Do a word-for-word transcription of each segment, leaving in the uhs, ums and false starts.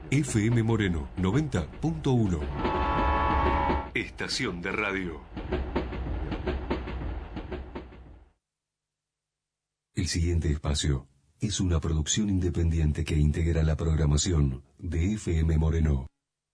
F M Moreno noventa punto uno. Estación de radio. El siguiente espacio es una producción independiente que integra la programación de F M Moreno.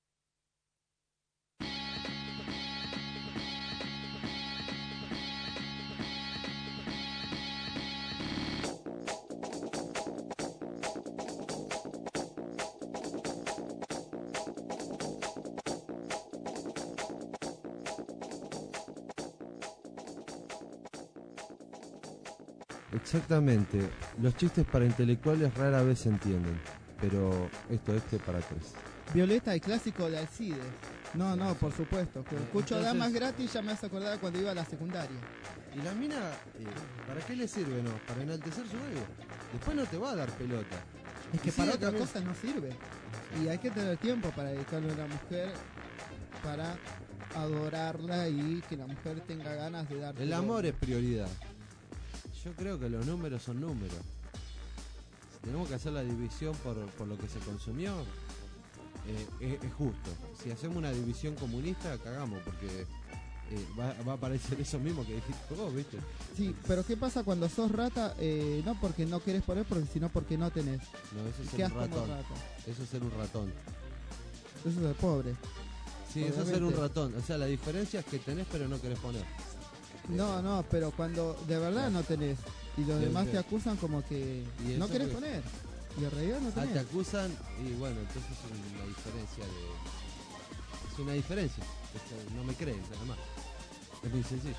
Exactamente. Los chistes para intelectuales rara vez se entienden, pero esto este para tres. Violeta, el clásico de Alcides. No, no, por supuesto. Que escucho Entonces- damas gratis, ya me hace acordar cuando iba a la secundaria. Y la mina, eh, ¿para qué le sirve, no? Para enaltecer su ego. Después no te va a dar pelota. Es que Y para sí, otra también- cosa no sirve. Y hay que tener tiempo para dedicarle a una mujer, para adorarla y que la mujer tenga ganas de dar. El amor es prioridad. Yo creo que los números son números. Si tenemos que hacer la división por, por lo que se consumió, eh, es, es justo. Si hacemos una división comunista, cagamos, porque eh, va, va a aparecer eso mismo que dijiste vos, ¿viste? Sí, pero ¿qué pasa cuando sos rata? Eh, no porque no querés poner, porque sino porque no tenés. No, eso es ser Quedás un como ratón. rata. Eso es ser un ratón. Eso es de pobre. Sí, eso es ser un Obviamente. ratón. O sea, la diferencia es que tenés pero no querés poner. No, no, pero cuando de verdad no tenés y los Bien, demás bien. te acusan como que ¿Y no eso querés qué? poner. Y en realidad no Ah, te tenés. acusan y bueno, entonces es una diferencia de... Es una diferencia. Es- no me creen, nada más. Es muy sencillo.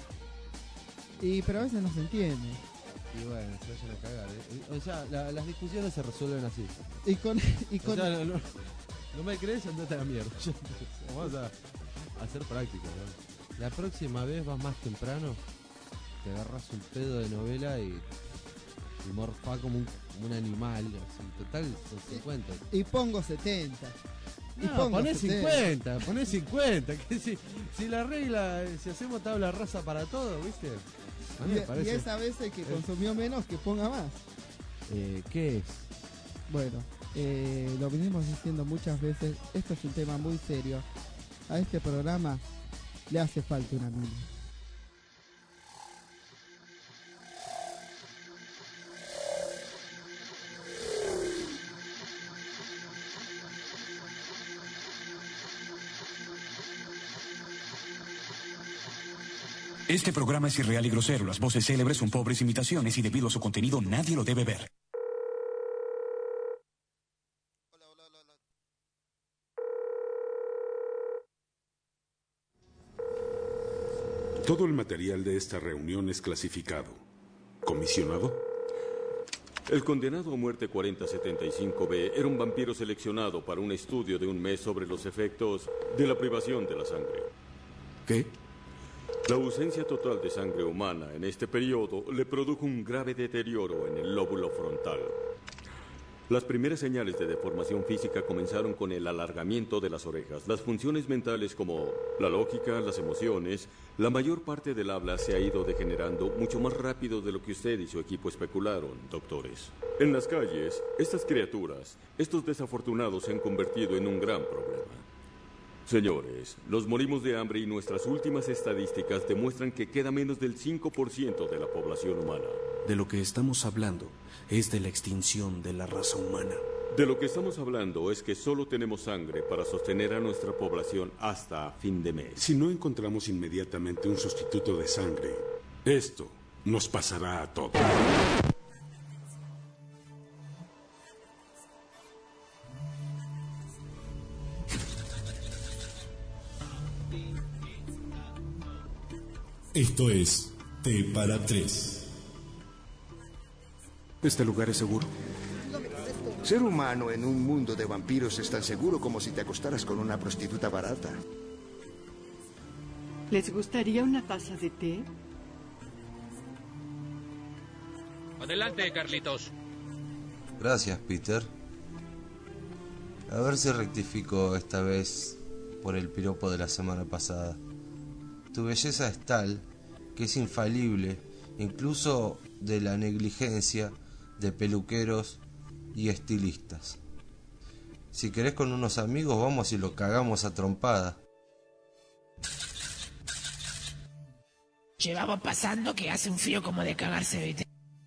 Y pero a veces no se entiende. Y bueno, se vayan a cagar. ¿eh? O sea, la- las discusiones se resuelven así. Y con y O con sea, no, no- no me crees, andate a la mierda. Vamos a, a hacer práctica, ¿no? La próxima vez vas más temprano, te agarras un pedo de novela y, y morfá como un, como un animal. Así, total, son cincuenta. y pongo setenta. Y No, pongo poné setenta. cincuenta, poné cincuenta. Que si, si la regla, si hacemos tabla rasa para todo, ¿viste? A mí me Y, y parece. esa vez el que es- consumió menos que ponga más. Eh, ¿Qué es? Bueno, eh, lo venimos diciendo muchas veces, esto es un tema muy serio. A este programa le hace falta una mina. Este programa es irreal y grosero. Las voces célebres son pobres imitaciones y debido a su contenido nadie lo debe ver. Todo el material de esta reunión es clasificado. ¿Comisionado? El condenado a muerte cuarenta setenta y cinco B era un vampiro seleccionado para un estudio de un mes sobre los efectos de la privación de la sangre. ¿Qué? La ausencia total de sangre humana en este periodo le produjo un grave deterioro en el lóbulo frontal. Las primeras señales de deformación física comenzaron con el alargamiento de las orejas. Las funciones mentales como la lógica, las emociones, la mayor parte del habla se ha ido degenerando mucho más rápido de lo que usted y su equipo especularon, doctores. En las calles, estas criaturas, estos desafortunados se han convertido en un gran problema. Señores, nos morimos de hambre y nuestras últimas estadísticas demuestran que queda menos del cinco por ciento de la población humana. De lo que estamos hablando es de la extinción de la raza humana. De lo que estamos hablando es que solo tenemos sangre para sostener a nuestra población hasta fin de mes. Si no encontramos inmediatamente un sustituto de sangre, esto nos pasará a todos. Esto es T para tres. ¿Este lugar es seguro? Ser humano en un mundo de vampiros es tan seguro como si te acostaras con una prostituta barata. ¿Les gustaría una taza de té? Adelante, Carlitos. Gracias, Peter. A ver si rectifico esta vez por el piropo de la semana pasada. Tu belleza es tal que es infalible, incluso de la negligencia de peluqueros y estilistas. Si querés con unos amigos, vamos y lo cagamos a trompada. Llevamos pasando que hace un frío como de cagarse, ¿viste?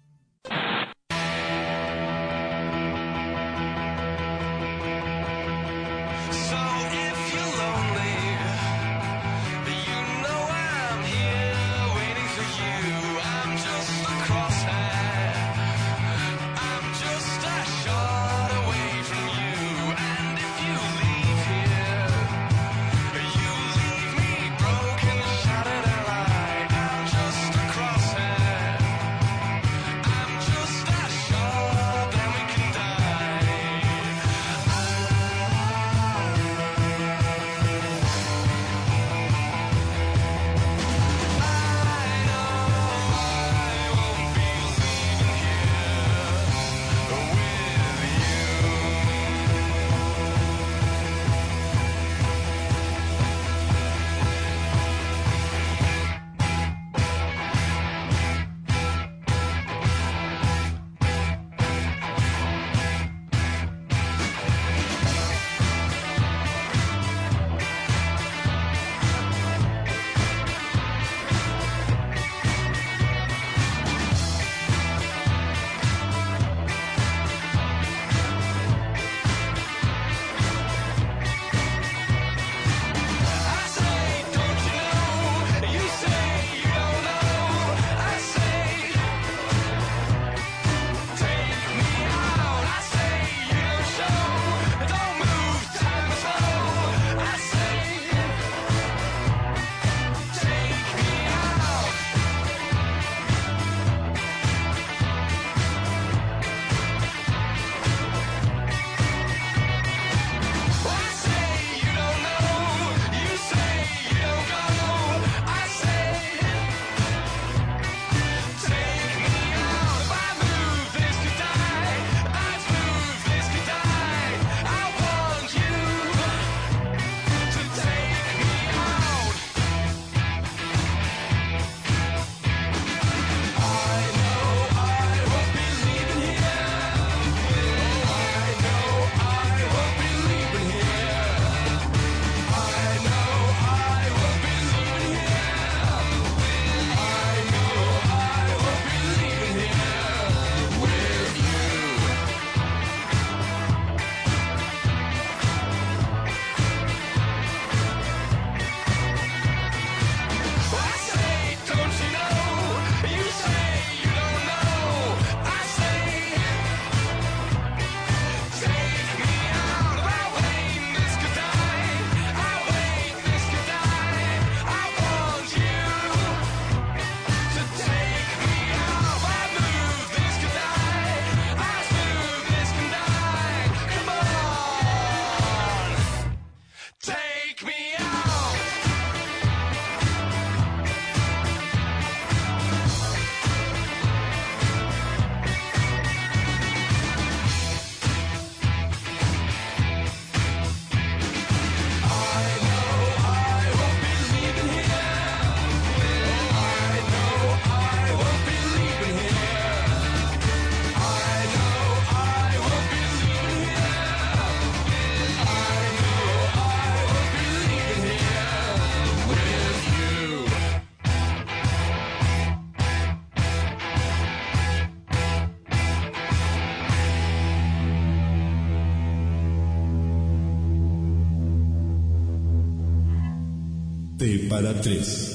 T para tres.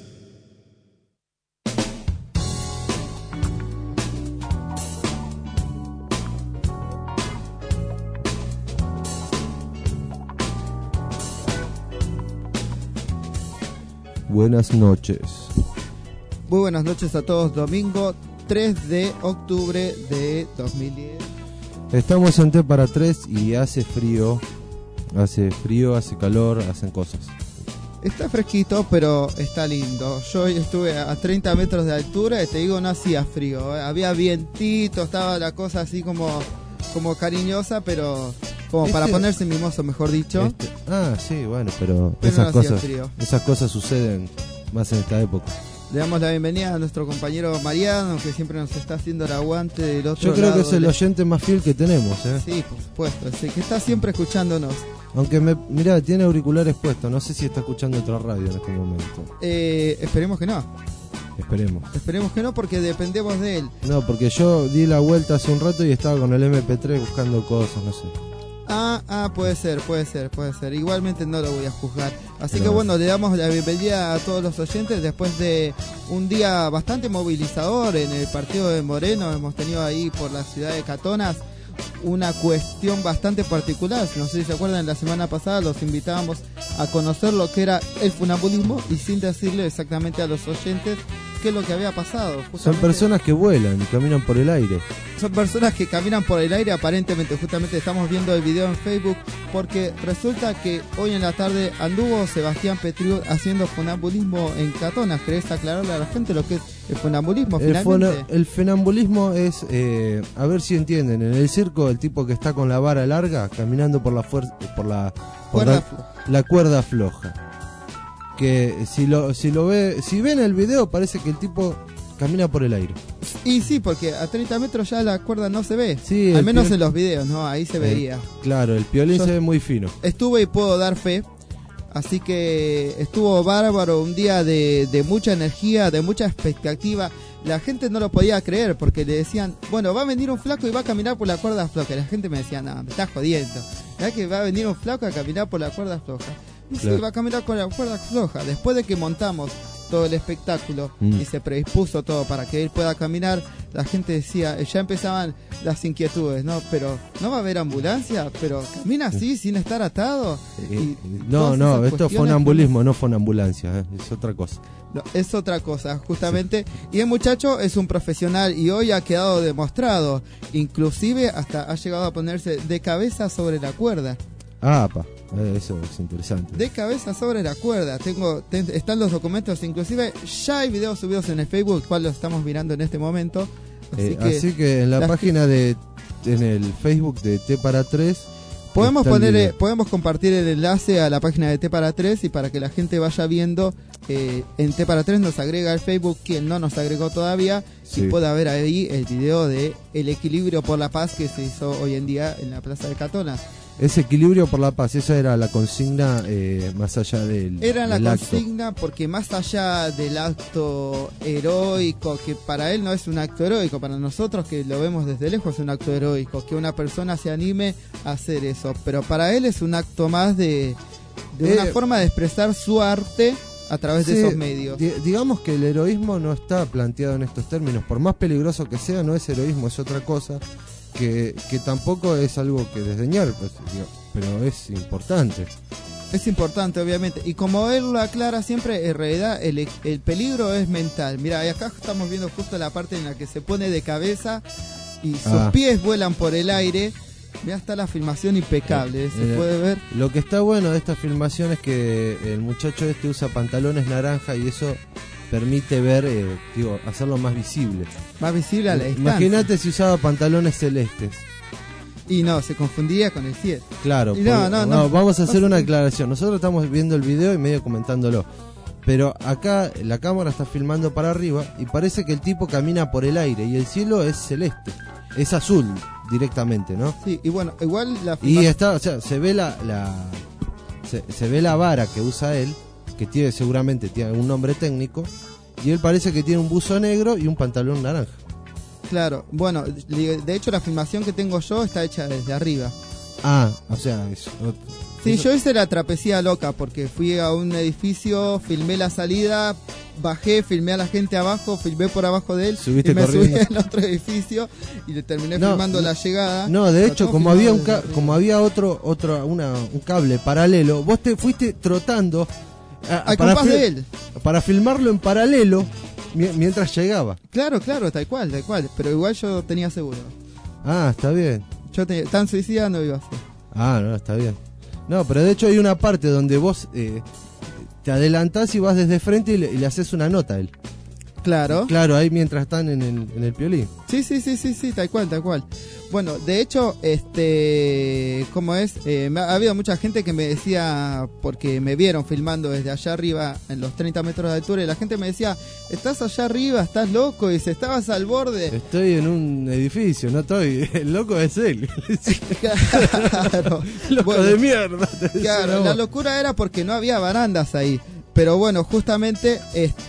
Buenas noches. Muy buenas noches a todos. Domingo tres de octubre de dos mil diez. Estamos en T para tres y hace frío. Hace frío, hace calor, hacen cosas. Está fresquito, pero está lindo. Yo hoy estuve a treinta metros de altura y te digo, no hacía frío, ¿eh? Había vientito, estaba la cosa así como, como cariñosa, pero como este, para ponerse mimoso, mejor dicho. Este, ah, sí, bueno, pero, pero esas, no cosas, frío. esas cosas suceden más en esta época. Le damos la bienvenida a nuestro compañero Mariano, que siempre nos está haciendo el aguante del otro Yo creo lado que es el del- oyente más fiel que tenemos, ¿eh? Sí, por supuesto, sí, que está siempre escuchándonos. Aunque, me, mirá, tiene auriculares puestos, no sé si está escuchando otra radio en este momento. Eh, esperemos que no, Esperemos. esperemos que no, porque dependemos de él. No, porque yo di la vuelta hace un rato y estaba con el eme pe tres buscando cosas, no sé. Ah, ah, puede ser, puede ser, puede ser. Igualmente no lo voy a juzgar. Así Pero que bueno. bueno, le damos la bienvenida a todos los oyentes después de un día bastante movilizador en el partido de Moreno. Hemos tenido ahí por la ciudad de Catonas una cuestión bastante particular. No sé si se acuerdan, la semana pasada los invitábamos a conocer lo que era el funambulismo y sin decirle exactamente a los oyentes qué es lo que había pasado. Son Justamente- personas que vuelan y caminan por el aire. son personas que caminan por el aire, aparentemente. Justamente estamos viendo el video en Facebook porque resulta que hoy en la tarde anduvo Sebastián Petriu haciendo funambulismo en Catonas. ¿Querés aclararle a la gente lo que es el funambulismo El, finalmente? fona- el fenambulismo es, eh, a ver si entienden, en el circo el tipo que está con la vara larga caminando por la fuerza, por la por Cuerda la, floja. la cuerda floja. Que si lo si lo ve, si ven el video parece que el tipo camina por el aire. Y sí, porque a treinta metros ya la cuerda no se ve. Sí, Al el menos piol- en los videos, ¿no? Ahí se Eh, veía. Claro, el piolín Yo- se ve muy fino. Estuve y puedo dar fe. Así que estuvo bárbaro, un día de, de mucha energía, de mucha expectativa. La gente no lo podía creer porque le decían, bueno, va a venir un flaco y va a caminar por la cuerda floja. Y la gente me decía, no, me estás jodiendo. ¿Verdad que va a venir un flaco a caminar por la cuerda floja? Y Claro. sí, va a caminar por la cuerda floja. Después de que montamos todo el espectáculo Mm. y se predispuso todo para que él pueda caminar, la gente decía, ya empezaban las inquietudes, ¿no? Pero, ¿no va a haber ambulancia? ¿Pero camina así, sin estar atado? Eh, Y no, todas no, esas esto es cuestiones, funambulismo, no funambulancia, eh, es otra cosa. no, es otra cosa, justamente. Y el muchacho es un profesional y hoy ha quedado demostrado. Inclusive hasta ha llegado a ponerse de cabeza sobre la cuerda. Ah, pa, eh, eso es interesante. De cabeza sobre la cuerda. Tengo, ten- están los documentos, inclusive ya hay videos subidos en el Facebook, cual lo estamos mirando en este momento. Así, Eh, que, así que en la las- página de en el Facebook de T para tres podemos está el poner, video. eh, podemos compartir el enlace a la página de T para tres y para que la gente vaya viendo. Eh, en T para tres nos agrega el Facebook, quien no nos agregó todavía, Sí. y puede ver ahí el video de El Equilibrio por la Paz que se hizo hoy en día en la Plaza de Catonas. Ese equilibrio por la paz, esa era la consigna eh, más allá del, Era la del acto. consigna porque más allá del acto heroico, que para él no es un acto heroico, para nosotros que lo vemos desde lejos es un acto heroico, que una persona se anime a hacer eso, pero para él es un acto más de, de una Eh, forma de expresar su arte a través de Sí, esos medios. di- digamos que el heroísmo no está planteado en estos términos, por más peligroso que sea, no es heroísmo, es otra cosa, que, que tampoco es algo que desdeñar, pues, digo, pero es importante. Es importante, obviamente. Y como él lo aclara siempre, en realidad el, el peligro es mental. Mira, y acá estamos viendo justo la parte en la que se pone de cabeza y sus Ah. pies vuelan por el aire. Mira, está la filmación impecable, se Eh, puede ver. Lo que está bueno de esta filmación es que el muchacho este usa pantalones naranja y eso permite ver, eh, digo, hacerlo más visible. Más visible a la distancia. Imagínate si usaba pantalones celestes. Y no, se confundía con el siete. Claro, Y no, porque- no, no. vamos a hacer No una sé. aclaración. Nosotros estamos viendo el video y medio comentándolo. Pero acá la cámara está filmando para arriba y parece que el tipo camina por el aire y el cielo es celeste. Es azul directamente, ¿no? Sí, y bueno, igual la Y filmación... está, o sea, se ve la, la se, se ve la vara que usa él, que tiene seguramente tiene un nombre técnico, y él parece que tiene un buzo negro y un pantalón naranja. Claro, bueno, de de hecho la filmación que tengo yo está hecha desde arriba. Ah, o sea, es otro- Sí, eso- yo hice la trapecía loca porque fui a un edificio, filmé la salida, bajé, filmé a la gente abajo, filmé por abajo de él Subiste y me corriendo. subí al otro edificio y le terminé No, filmando no, la llegada. No, de Pero hecho, todo como filmado había un desde ca- arriba. como había otro otro una, un cable paralelo, vos te fuiste trotando a- Al para, compás fil- de él. para filmarlo en paralelo mi- mientras llegaba. Claro, claro, tal cual, tal cual. Pero igual yo tenía seguro. Ah, está bien. Yo tenía, tan suicida no iba a ser. Ah, no, está bien. No, pero de hecho hay una parte donde vos eh, te adelantás y vas desde frente y le, y le haces una nota a él. Claro. Claro, ahí mientras están en el, en el Piolín. Sí, sí, sí, sí, sí, tal cual, tal cual. Bueno, de hecho, este, ¿cómo es? Eh, me ha, ha habido mucha gente que me decía, porque me vieron filmando desde allá arriba, en los treinta metros de altura, y la gente me decía, estás allá arriba, estás loco, y dice, estabas al borde. Estoy en un edificio, no estoy, el loco es él. Claro. Loco Bueno, de mierda. Claro, la locura era porque no había barandas ahí. Pero bueno, justamente,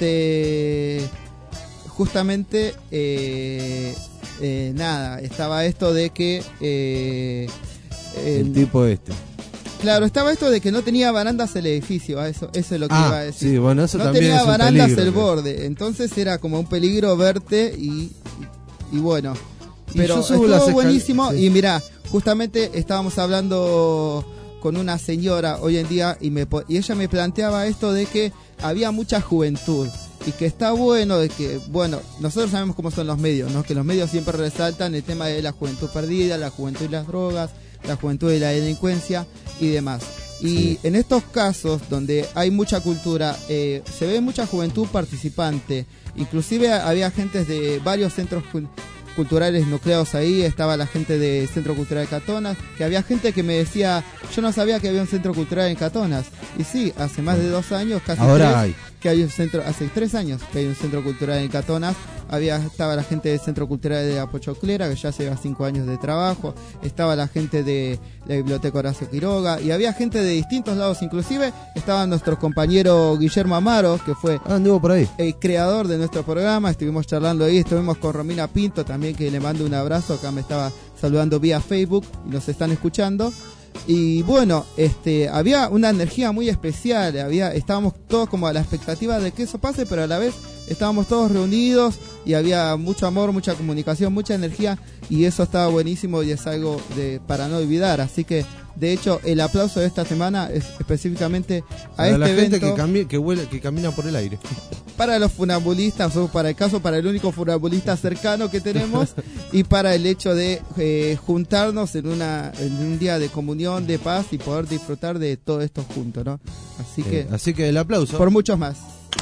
este, justamente, eh, eh, nada, estaba esto de que... Eh, el, el tipo este. Claro, estaba esto de que no tenía barandas el edificio, eso, eso es lo que ah, iba a decir. Sí, bueno, eso no también tenía es un barandas peligro, el ¿no? borde, entonces era como un peligro verte y, y, y bueno. Pero estuvo estuvo buenísimo sí. Y mirá, justamente estábamos hablando con una señora hoy en día y, me, y ella me planteaba esto de que había mucha juventud y que está bueno de que, bueno, nosotros sabemos cómo son los medios, ¿no? Que los medios siempre resaltan el tema de la juventud perdida, la juventud y las drogas, la juventud y la delincuencia y demás. Y sí. En estos casos donde hay mucha cultura, eh, se ve mucha juventud participante, inclusive había gente de varios centros culturales nucleados ahí, estaba la gente del Centro Cultural de Catonas, que había gente que me decía, yo no sabía que había un centro cultural en Catonas, y sí, hace más de dos años, casi ahora tres, hay. que hay un centro, hace tres años que hay un centro cultural en Catonas, había, estaba la gente del Centro Cultural de Apochoclera, que ya lleva cinco años de trabajo, estaba la gente de la Biblioteca Horacio Quiroga, y había gente de distintos lados, inclusive estaba nuestro compañero Guillermo Amaro, que fue ah, anduvo por ahí. El creador de nuestro programa, estuvimos charlando ahí, estuvimos con Romina Pinto también, que le mando un abrazo, acá me estaba saludando vía Facebook y nos están escuchando. Y bueno, este, había una energía muy especial, había, estábamos todos como a la expectativa de que eso pase, pero a la vez estábamos todos reunidos y había mucho amor, mucha comunicación, mucha energía, y eso estaba buenísimo y es algo de, para no olvidar. Así que, de hecho, el aplauso de esta semana es específicamente a para este la gente evento, que, cambi- que, huele, que camina por el aire. Para los funambulistas, o para el caso, para el único funambulista cercano que tenemos, y para el hecho de eh, juntarnos en, una, en un día de comunión, de paz, y poder disfrutar de todo esto juntos, ¿no? Así que, eh, así que el aplauso. Por muchos más.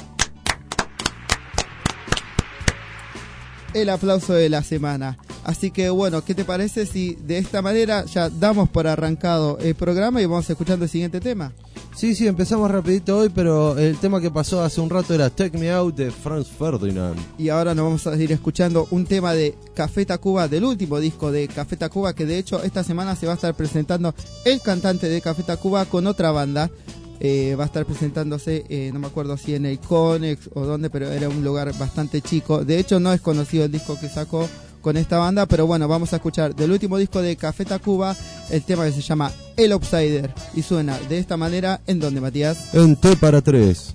El aplauso de la semana. Así que bueno, ¿qué te parece si de esta manera ya damos por arrancado el programa y vamos escuchando el siguiente tema? Sí, sí, empezamos rapidito hoy, pero el tema que pasó hace un rato era Take Me Out de Franz Ferdinand. Y ahora nos vamos a ir escuchando un tema de Café Tacuba, del último disco de Café Tacuba, que de hecho esta semana se va a estar presentando el cantante de Café Tacuba con otra banda. Eh, va a estar presentándose, eh, no me acuerdo si en el Conex o dónde, pero era un lugar bastante chico. De hecho no es conocido el disco que sacó con esta banda, pero bueno, vamos a escuchar del último disco de Café Tacuba el tema que se llama El Outsider, y suena de esta manera. ¿En dónde, Matías? En T para tres.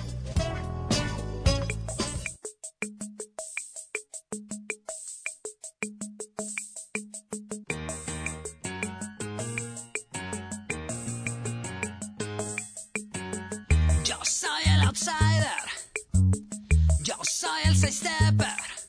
Yo soy el outsider, yo soy el sidestepper,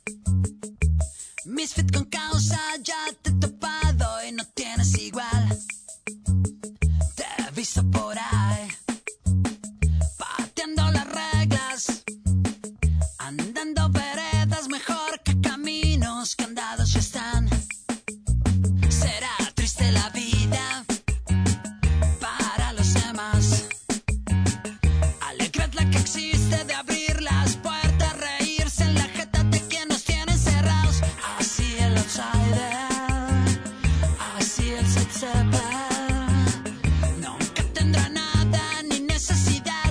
misfit con causa, ya te he topado y no tienes igual. Te he visto por ahí, pateando las reglas, andando veredas mejor que caminos que andados ya están. Será triste la vida para los demás. Alegre es la que existe de abrir las puertas, reírse en la jeta de quien nos tiene encerrados. Así el outsider, así el sidestepper, nunca tendrá nada ni necesidad.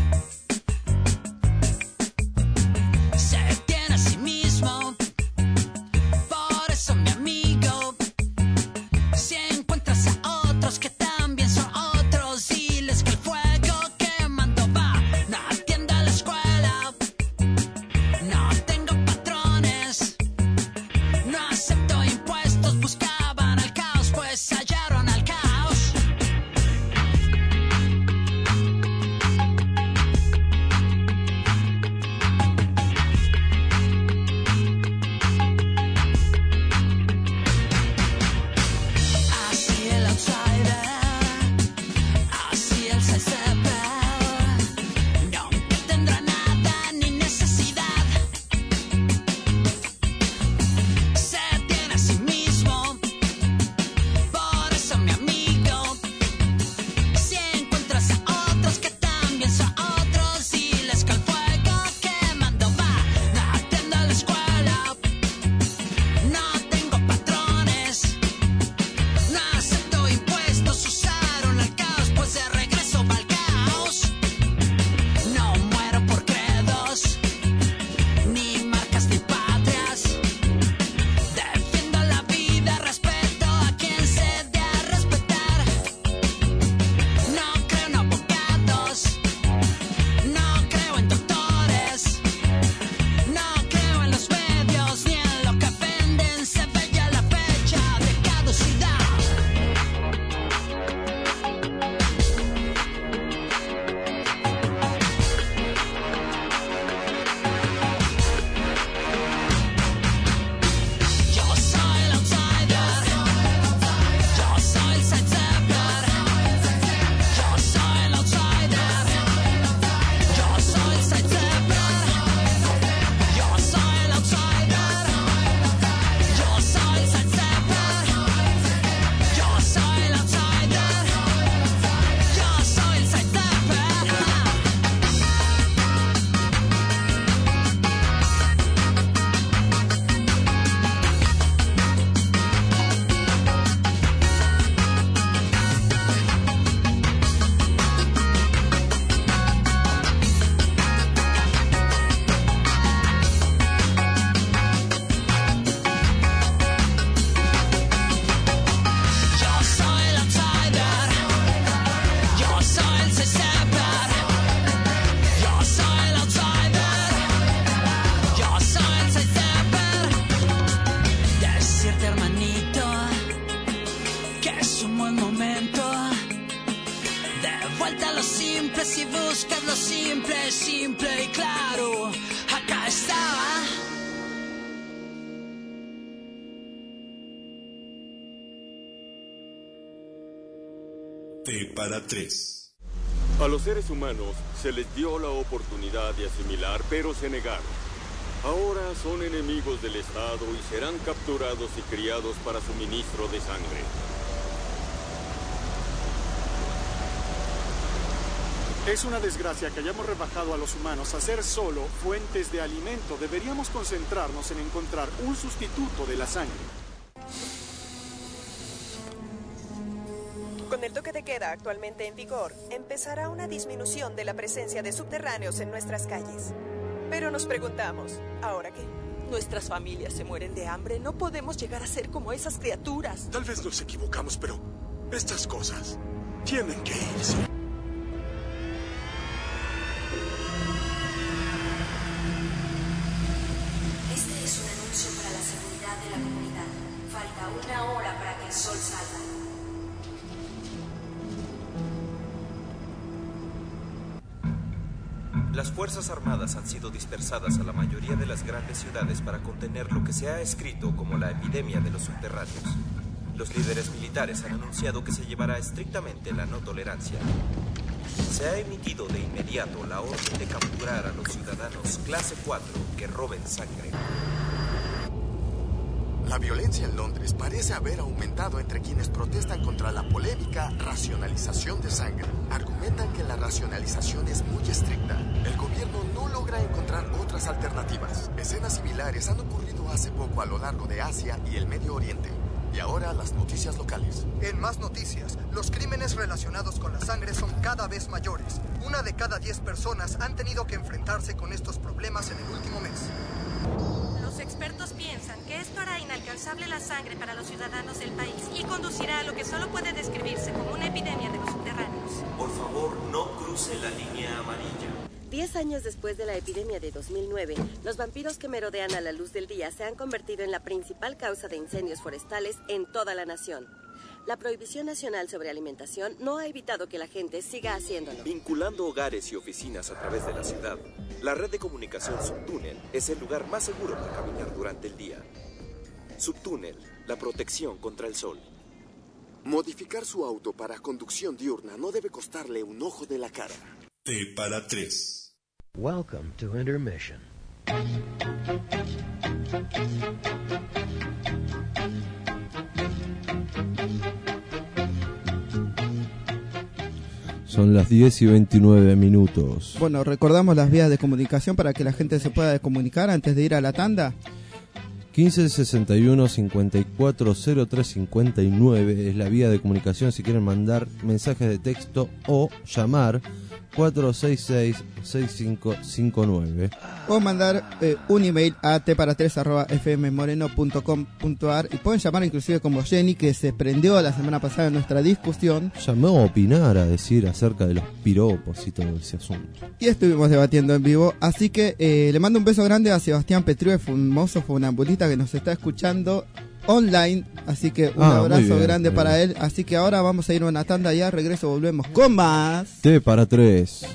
Se tiene a sí mismo, por eso mi amigo, si encuentras a otros que también son otros, diles que el fuego quemando va. No atiendo a la escuela, no tengo patrones, no acepto impuestos, buscaban al caos, pues hallaron al caos. momento. De vuelta a lo simple, si buscas lo simple, simple y claro, acá estaba. T para tres. A los seres humanos se les dio la oportunidad de asimilar, pero se negaron. Ahora son enemigos del Estado y serán capturados y criados para suministro de sangre. Es una desgracia que hayamos rebajado a los humanos a ser solo fuentes de alimento. Deberíamos concentrarnos en encontrar un sustituto de la sangre. Con el toque de queda actualmente en vigor, empezará una disminución de la presencia de subterráneos en nuestras calles. Pero nos preguntamos, ¿ahora qué? Nuestras familias se mueren de hambre. No podemos llegar a ser como esas criaturas. Tal vez nos equivocamos, pero estas cosas tienen que irse. Este es un anuncio para la seguridad de la comunidad. Falta una hora para que el sol salga. Las Fuerzas Armadas han sido dispersadas a la mayoría de las grandes ciudades para contener lo que se ha escrito como la epidemia de los subterráneos. Los líderes militares han anunciado que se llevará estrictamente la no tolerancia. Se ha emitido de inmediato la orden de capturar a los ciudadanos clase cuatro que roben sangre. La violencia en Londres parece haber aumentado entre quienes protestan contra la polémica racionalización de sangre. Argumentan que la racionalización es muy estricta. El gobierno no logra encontrar otras alternativas. Escenas similares han ocurrido hace poco a lo largo de Asia y el Medio Oriente. Y ahora las noticias locales. En más noticias, los crímenes relacionados con la sangre son cada vez mayores. Una de cada diez personas han tenido que enfrentarse con estos problemas en el último mes. Los expertos piensan que esto hará inalcanzable la sangre para los ciudadanos del país y conducirá a lo que solo puede describirse como una epidemia de los subterráneos. Por favor, no cruce la línea amarilla. Diez años después de la epidemia de dos mil nueve, los vampiros que merodean a la luz del día se han convertido en la principal causa de incendios forestales en toda la nación. La prohibición nacional sobre alimentación no ha evitado que la gente siga haciéndolo. Vinculando hogares y oficinas a través de la ciudad, la red de comunicación Subtúnel es el lugar más seguro para caminar durante el día. Subtúnel, la protección contra el sol. Modificar su auto para conducción diurna no debe costarle un ojo de la cara. T para tres. Welcome to intermission. Son las diez y veintinueve minutos. Bueno, recordamos las vías de comunicación para que la gente se pueda comunicar antes de ir a la tanda. quince sesenta y uno cincuenta y cuatro cero tres cincuenta y nueve es la vía de comunicación si quieren mandar mensajes de texto o llamar cuatro seis seis, seis cinco cinco nueve. O mandar eh, un email a t para tres arroba f m moreno punto com punto a r y pueden llamar inclusive como Jenny, que se prendió la semana pasada en nuestra discusión. Llamó a opinar, a decir acerca de los piropos y todo ese asunto. Y estuvimos debatiendo en vivo, así que eh, le mando un beso grande a Sebastián Petriu, famoso funambulista que nos está escuchando online, así que un ah, abrazo bien, grande para bien. él. Así que ahora vamos a ir a una tanda, ya regreso, volvemos con más T para tres.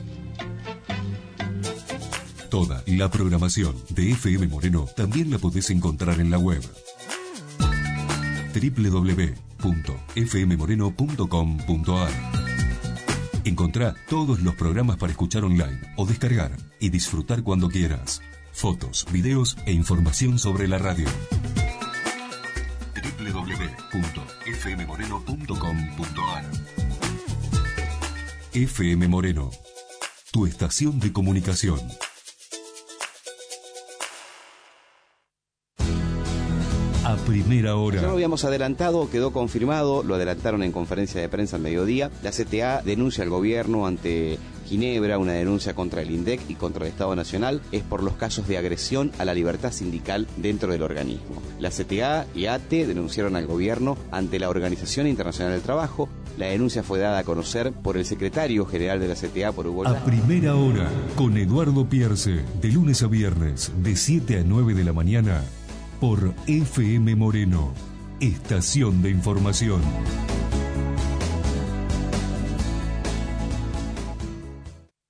Toda la programación de F M Moreno también la podés encontrar en la web doble u doble u doble u punto f m moreno punto com punto a r. Encontrá todos los programas para escuchar online o descargar y disfrutar cuando quieras. Fotos, videos e información sobre la radio. doble u doble u doble u punto f m moreno punto com punto a r. F M Moreno, tu estación de comunicación. A primera hora. Ya lo habíamos adelantado, quedó confirmado, lo adelantaron en conferencia de prensa al mediodía. La C T A denuncia al gobierno ante Ginebra, una denuncia contra el INDEC y contra el Estado Nacional, es por los casos de agresión a la libertad sindical dentro del organismo. La C T A y A T E denunciaron al gobierno ante la Organización Internacional del Trabajo. La denuncia fue dada a conocer por el secretario general de la C T A por Hugo. A primera hora, con Eduardo Pierce, de lunes a viernes, de siete a nueve de la mañana, por F M Moreno, estación de información.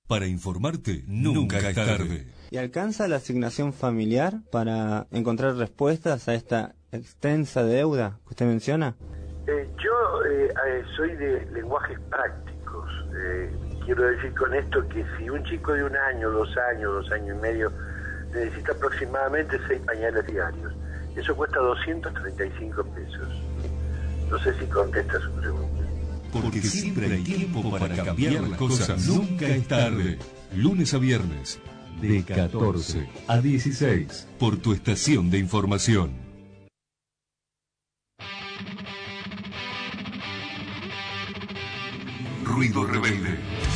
Para informarte, nunca es tarde. ¿Y alcanza la asignación familiar para encontrar respuestas a esta extensa deuda que usted menciona? Eh, yo eh, eh, soy de lenguajes prácticos. Eh, quiero decir con esto que si un chico de un año, dos años, dos años y medio necesita aproximadamente seis pañales diarios, eso cuesta doscientos treinta y cinco pesos. No sé si contesta su pregunta. Porque siempre hay tiempo para cambiar las cosas. Nunca es tarde. Lunes a viernes, de catorce a dieciséis, por tu estación de información. Ruido Rebelde.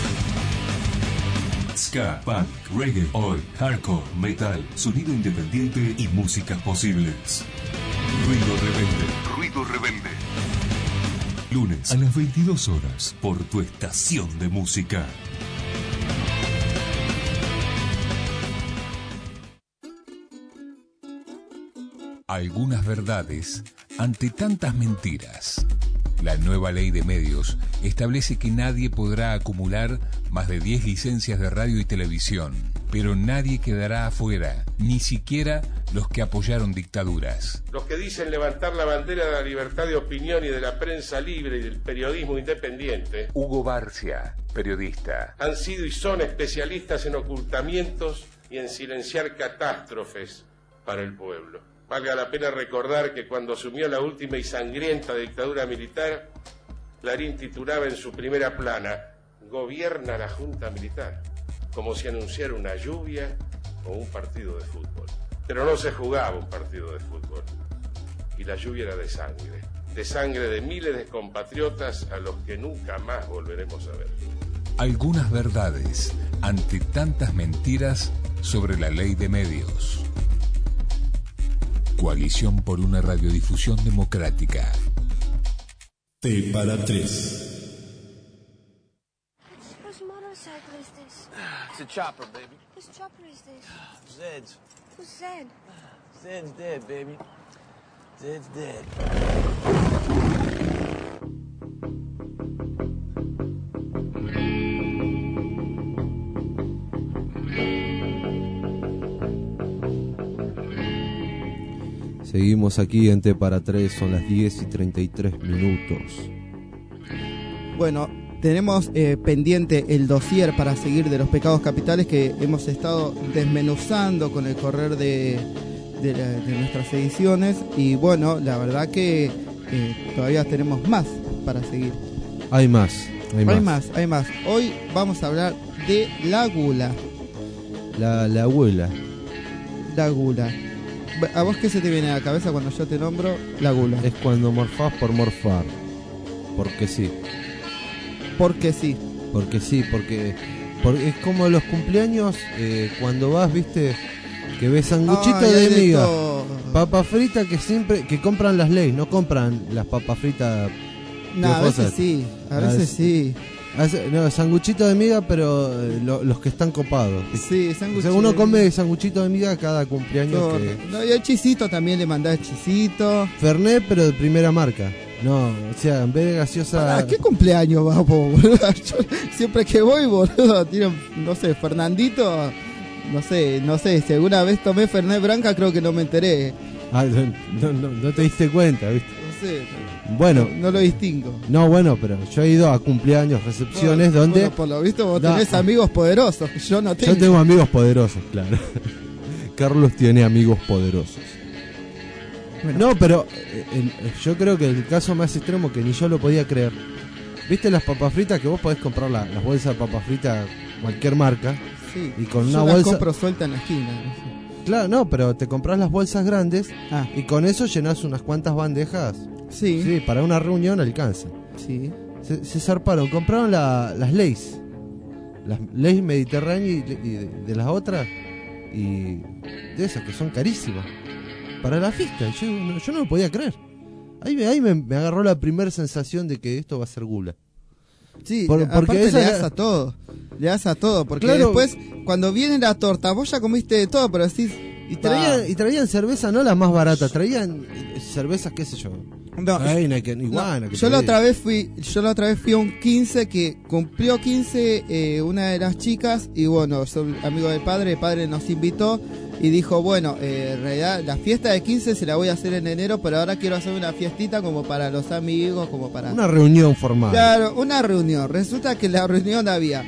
Ska, punk, reggae, oi, hardcore, metal, sonido independiente y músicas posibles. Ruido Rebelde. Ruido Rebelde. Lunes a las veintidós horas, por tu estación de música. Algunas verdades ante tantas mentiras. La nueva ley de medios establece que nadie podrá acumular más de diez licencias de radio y televisión, pero nadie quedará afuera, ni siquiera los que apoyaron dictaduras. Los que dicen levantar la bandera de la libertad de opinión y de la prensa libre y del periodismo independiente. Hugo Barcia, periodista. Han sido y son especialistas en ocultamientos y en silenciar catástrofes para el pueblo. Valga la pena recordar que cuando asumió la última y sangrienta dictadura militar, Clarín titulaba en su primera plana: "Gobierna la Junta Militar", como si anunciara una lluvia o un partido de fútbol. Pero no se jugaba un partido de fútbol, y la lluvia era de sangre, de sangre de miles de compatriotas a los que nunca más volveremos a ver. Algunas verdades ante tantas mentiras sobre la ley de medios. Coalición por una radiodifusión democrática. T para tres. Whose motorcycle is this? It's a chopper, baby. Whose chopper is this? Zed's. Who's Zed? Zed's dead, baby. Zed's dead. Seguimos aquí en T para tres, son las diez y treinta y tres minutos. Bueno, tenemos eh, pendiente el dossier para seguir de los pecados capitales que hemos estado desmenuzando con el correr de, de, la, de nuestras ediciones. Y bueno, la verdad que eh, todavía tenemos más para seguir. Hay más, hay, hay más. más, hay más. Hoy vamos a hablar de la gula. La, la abuela. La gula. ¿A vos qué se te viene a la cabeza cuando yo te nombro la gula? Es cuando morfás por morfar. Porque sí. Porque sí. Porque sí, porque, porque es como los cumpleaños, eh, cuando vas, viste, que ves sanguchito Ay, de de miga, todo. papa frita que siempre, que compran las leyes, no compran las papas fritas. No, a veces sí, a veces sí. No, sanguchito de miga, pero eh, lo, los que están copados. Sí, sanguchito. O sea, uno come sanguchito de miga cada cumpleaños. No, que... no, y el chisito también le mandás chisito. Fernet, pero de primera marca. No, o sea, en vez de gaseosa... ¿A qué cumpleaños vas, boludo? Yo, siempre que voy, boludo, tiro, no sé, Fernandito, no sé, no sé, si alguna vez tomé Fernet Branca creo que no me enteré. Ah, no, no, no te diste cuenta, ¿viste? No sé. Bueno, no, no lo distingo. No, bueno, pero yo he ido a cumpleaños, recepciones, bueno, donde... Bueno, por lo visto vos da, tenés amigos poderosos, yo no tengo. Yo tengo amigos poderosos, claro. Carlos tiene amigos poderosos. Bueno. No, pero el, yo creo que el caso más extremo que ni yo lo podía creer. ¿Viste las papas fritas que vos podés comprar la, las bolsas de papas fritas cualquier marca? Sí, y con yo una las bolsa... compro suelta en la esquina. No sé. Claro, no, pero te compras las bolsas grandes ah. y con eso llenás unas cuantas bandejas. Sí. Sí, para una reunión alcanza. Sí. Se, se zarparon, compraron la, las Lay's. Las Lay's Mediterránea y, y de, de las otras. Y de esas que son carísimas. Para la fiesta. Yo, no, yo no lo podía creer. Ahí, me, ahí me, me agarró la primera sensación de que esto va a ser gula. Sí, Por, porque aparte esa le das a todo. Le das a todo. Porque claro, después, cuando viene la torta, vos ya comiste de todo, pero decís, Y traían, Va. y traían cerveza, no las más baratas, traían eh, cervezas, qué sé yo. No, Heineken, Iguana, no, que yo la te otra vez fui, yo la otra vez fui a un quince que cumplió quince eh, una de las chicas y bueno, soy amigo del padre, el padre nos invitó y dijo, bueno, eh, en realidad la fiesta de quince se la voy a hacer en enero, pero ahora quiero hacer una fiestita como para los amigos, como para... Una reunión formal. Claro, una reunión. Resulta que la reunión había,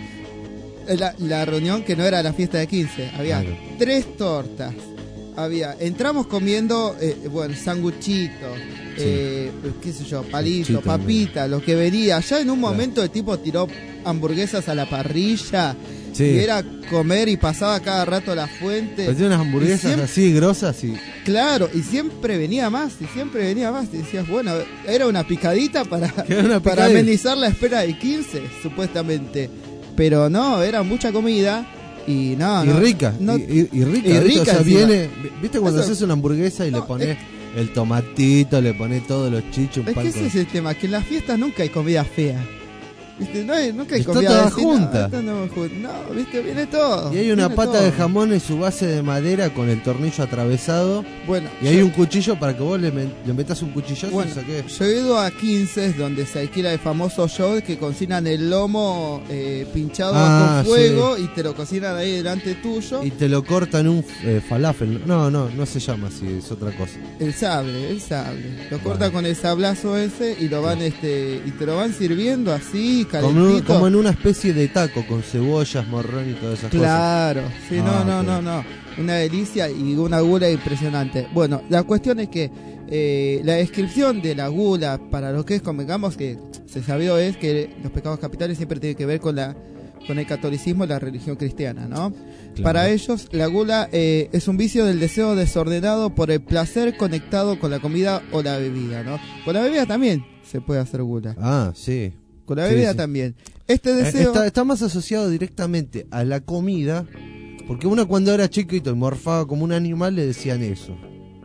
la, la reunión que no era la fiesta de quince, había Claro. tres tortas. Había, entramos comiendo, eh, bueno, sanguchitos, Sí. eh, qué sé yo, palito, Chito, papita, lo que venía. Ya en un momento el tipo tiró hamburguesas a la parrilla Sí. y era comer y pasaba cada rato a la fuente. Pero tiene unas hamburguesas Y siempre- así grosas y... Claro, y siempre venía más, y siempre venía más. Y decías, bueno, era una picadita para, Era una para picadita. amenizar la espera de quince, supuestamente. Pero no, era mucha comida y no, y no, rica, no- y, y- y rica, y ¿viste? rica O sea, encima. viene, ¿viste cuando Eso- haces una hamburguesa y le pones el tomatito, le pones todos los chichos, un Es pan que ese con- es el tema, que en las fiestas nunca hay comida fea. ¿Viste? No hay, nunca hay Está comida toda de decir, no, junta. esto no, ju- no, viste, viene todo. Y hay una viene pata todo. de jamón en su base de madera con el tornillo atravesado. Bueno, y hay yo- un cuchillo para que vos le, men- le metas un cuchillazo Bueno, y saques. yo he ido a quince donde se alquila el famoso show que cocinan el lomo eh, pinchado Ah, con fuego y te lo cocinan ahí delante tuyo. Y te lo cortan un eh, falafel. No, no, no se llama así, es otra cosa. El sable, el sable. Lo cortan con el sablazo ese y lo van este y te lo van sirviendo así, Como, un- calentito. como en una especie de taco con cebollas, morrón y todas esas Claro, sí, Ah, no, no, ok. no, no. Una delicia y una gula impresionante. Bueno, la cuestión es que eh, la descripción de la gula para lo que es, convengamos que se sabió es que los pecados capitales siempre tienen que ver con la con el catolicismo y la religión cristiana, ¿no? Claro. Para ellos, la gula eh, es un vicio del deseo desordenado por el placer conectado con la comida o la bebida, ¿no? Con la bebida también se puede hacer gula. Ah, sí. Con la Sí, bebida sí. también. Este Eh, deseo... Está, está más asociado directamente a la comida, porque uno cuando era chiquito y morfaba como un animal le decían eso.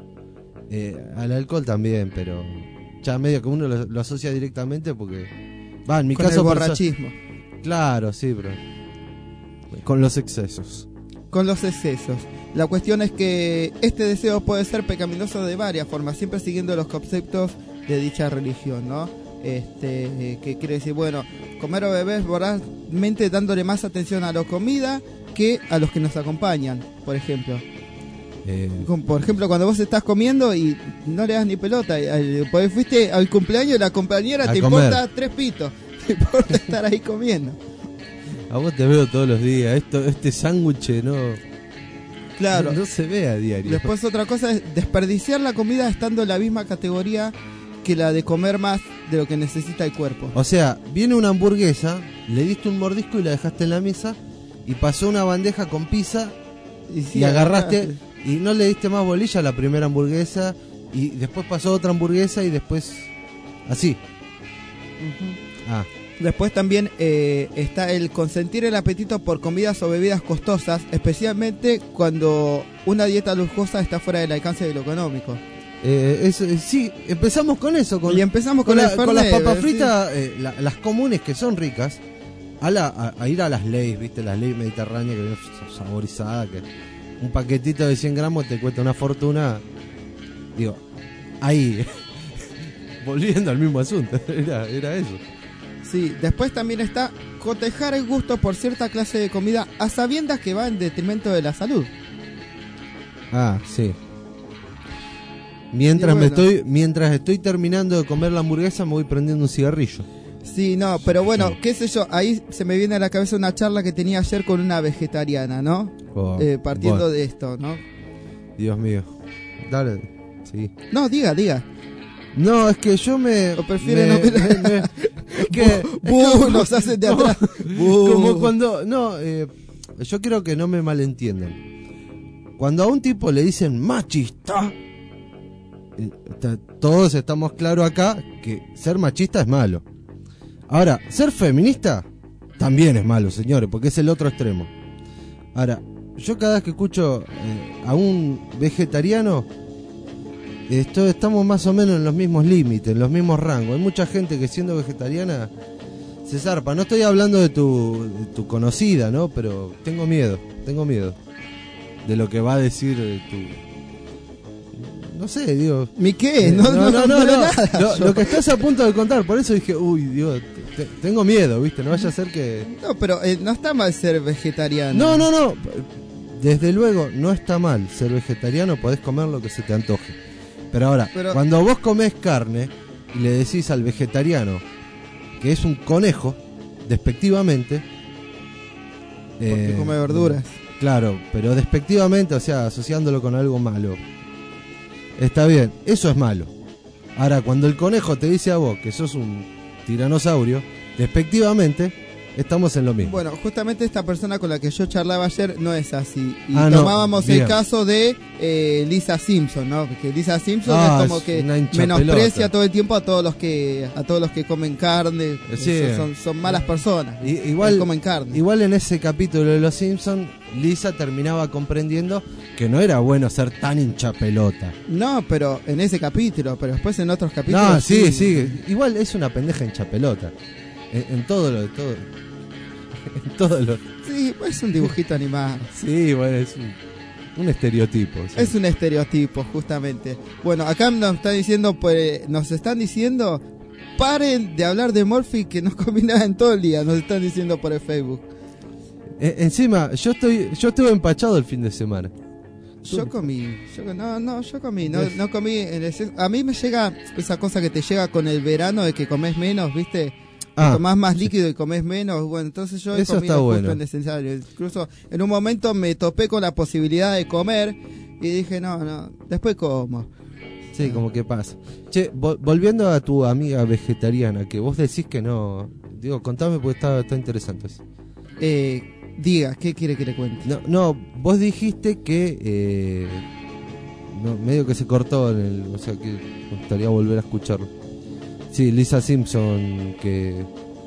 Eh, al alcohol también, pero ya medio que uno lo, lo asocia directamente porque... Va, en mi Con caso... el perso- borrachismo. Claro, sí, pero... Con los excesos. Con los excesos. La cuestión es que este deseo puede ser pecaminoso de varias formas, siempre siguiendo los conceptos de dicha religión, ¿no? Este, eh, que quiere decir, bueno, comer o beber vorazmente dándole más atención a la comida que a los que nos acompañan, por ejemplo. Eh, Como, por ejemplo, cuando vos estás comiendo y no le das ni pelota, y, eh, porque fuiste al cumpleaños de la compañera, A te comer. importa tres pitos, te importa estar ahí comiendo. a vos te veo todos los días. Esto, este sándwich no... Claro. No, no se ve a diario. Después otra cosa es desperdiciar la comida estando en la misma categoría que la de comer más de lo que necesita el cuerpo. O sea, viene una hamburguesa, le diste un mordisco y la dejaste en la mesa, y pasó una bandeja con pizza y, sí, y agarraste agarraste. y no le diste más bolilla a la primera hamburguesa, y después pasó otra hamburguesa y después así. Ah, Después también eh, está el consentir el apetito por comidas o bebidas costosas, especialmente cuando una dieta lujosa está fuera del alcance de lo económico. eh, eso, eh, sí, empezamos con eso, con, Y empezamos con, la- el con las Fernet, papas ¿sí? fritas, eh, la- las comunes que son ricas, a, la, a, a ir a las leyes, viste, las leyes mediterráneas que vienen saborizadas, que un paquetito de cien gramos te cuesta una fortuna. Digo, ahí, volviendo al mismo asunto, era, era eso. Sí, después también está cotejar el gusto por cierta clase de comida a sabiendas que va en detrimento de la salud. Ah, sí. Mientras Y me bueno. estoy, mientras estoy terminando de comer la hamburguesa, me voy prendiendo un cigarrillo. Sí, no, pero bueno, qué sé yo, ahí se me viene a la cabeza una charla que tenía ayer con una vegetariana, ¿no? Oh, Eh, partiendo bueno. de esto, ¿no? Dios mío. Dale, sí. No, diga, diga. No, es que yo me... ¿O prefiere me- no opinar? me- me- es que... Bu- es bu- como- nos hacen de como- atrás. Bu. Como cuando... No, eh, yo quiero que no me malentiendan. Cuando a un tipo le dicen machista, eh, ta- todos estamos claros acá que ser machista es malo. Ahora, ser feminista también es malo, señores, porque es el otro extremo. Ahora, yo cada vez que escucho eh, a un vegetariano, esto, estamos más o menos en los mismos límites, en los mismos rangos. Hay mucha gente que siendo vegetariana se zarpa. No estoy hablando de tu, de tu conocida, ¿no? Pero tengo miedo, tengo miedo. de lo que va a decir eh, tu... No sé, digo... ¿Mi qué? No, no, no, no, no, nada, lo, yo. lo que estás a punto de contar, por eso dije, uy, Dios, te- tengo miedo, ¿viste? No vaya a ser que... No, pero eh, no está mal ser vegetariano. No, no, no, desde luego no está mal ser vegetariano, podés comer lo que se te antoje. Pero ahora, Pero- cuando vos comés carne y le decís al vegetariano que es un conejo, despectivamente... Porque eh, come verduras. Claro, pero despectivamente, o sea, asociándolo con algo malo. Está bien, eso es malo. Ahora, cuando el conejo te dice a vos que sos un tiranosaurio, despectivamente, estamos en lo mismo. Bueno, justamente esta persona con la que yo charlaba ayer no es así. Y Ah, no, tomábamos el bien. caso de eh, Lisa Simpson, ¿no? Porque Lisa Simpson Ah, es como es que una hinchapelota. menosprecia todo el tiempo a todos los que a todos los que comen carne. Sí. Son, son malas personas. I- igual, que comen carne. igual en ese capítulo de Los Simpsons, Lisa terminaba comprendiendo que no era bueno ser tan hinchapelota. No, pero en ese capítulo, pero después en otros capítulos. No, sí, sí. Igual es una pendeja hinchapelota. En, en todo lo todo. En todo lo. Sí, es un dibujito animado. Sí, bueno, es un, un estereotipo. Sí. Es un estereotipo, justamente. Bueno, acá nos están diciendo, pues, nos están diciendo, paren de hablar de Morphy que nos combina en todo el día, nos están diciendo por el Facebook. E- encima, yo estoy, yo estuve empachado el fin de semana. Yo comí, yo, no, no, yo comí, no, no comí. En exceso. A mí me llega esa cosa que te llega con el verano de que comes menos, ¿viste? Ah, Tomás más líquido y comes menos. Bueno, entonces yo he Eso comido está justo bueno. en necesario. Incluso en un momento me topé con la posibilidad de comer y dije, no, no, después como. Sí, como que pasa. Che, vol- volviendo a tu amiga vegetariana, que vos decís que no. Digo, contame porque está, está interesante eso. Eh, diga, ¿qué quiere que le cuente? No, no, vos dijiste que. Eh, no, medio que se cortó en el. O sea que me gustaría volver a escucharlo. Sí, Lisa Simpson, que. eh,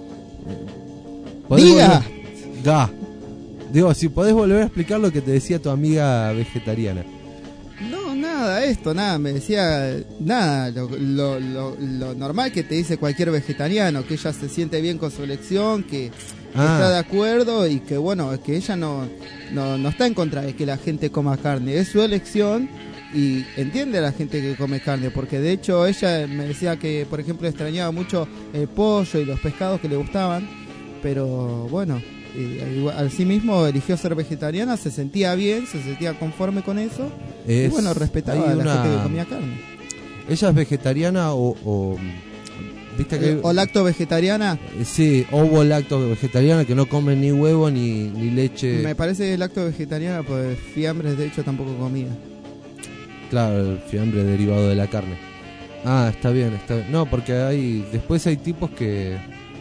¿podés ¡Diga! volver- Ga. Digo, si podés volver a explicar lo que te decía tu amiga vegetariana. No, nada, esto, nada, me decía, nada, lo, lo, lo, lo normal que te dice cualquier vegetariano, que ella se siente bien con su elección, que, que Ah. está de acuerdo y que bueno, que ella no, no, no está en contra de que la gente coma carne, es su elección y entiende a la gente que come carne, porque de hecho ella me decía que, por ejemplo, extrañaba mucho el pollo y los pescados que le gustaban, pero bueno, eh, igual- al sí mismo eligió ser vegetariana, se sentía bien, se sentía conforme con eso. Y Es- bueno, respetaba hay a la una- gente que comía carne. ¿Ella es vegetariana o.? o ¿Viste que.? O lacto vegetariana, Eh, Sí, ovo lacto vegetariana que no come ni huevo ni, ni leche. me parece lacto vegetariana, pues fiambres de hecho tampoco comía. Claro, el fiambre derivado de la carne. Ah, está bien, está bien. No, porque hay. Después hay tipos que.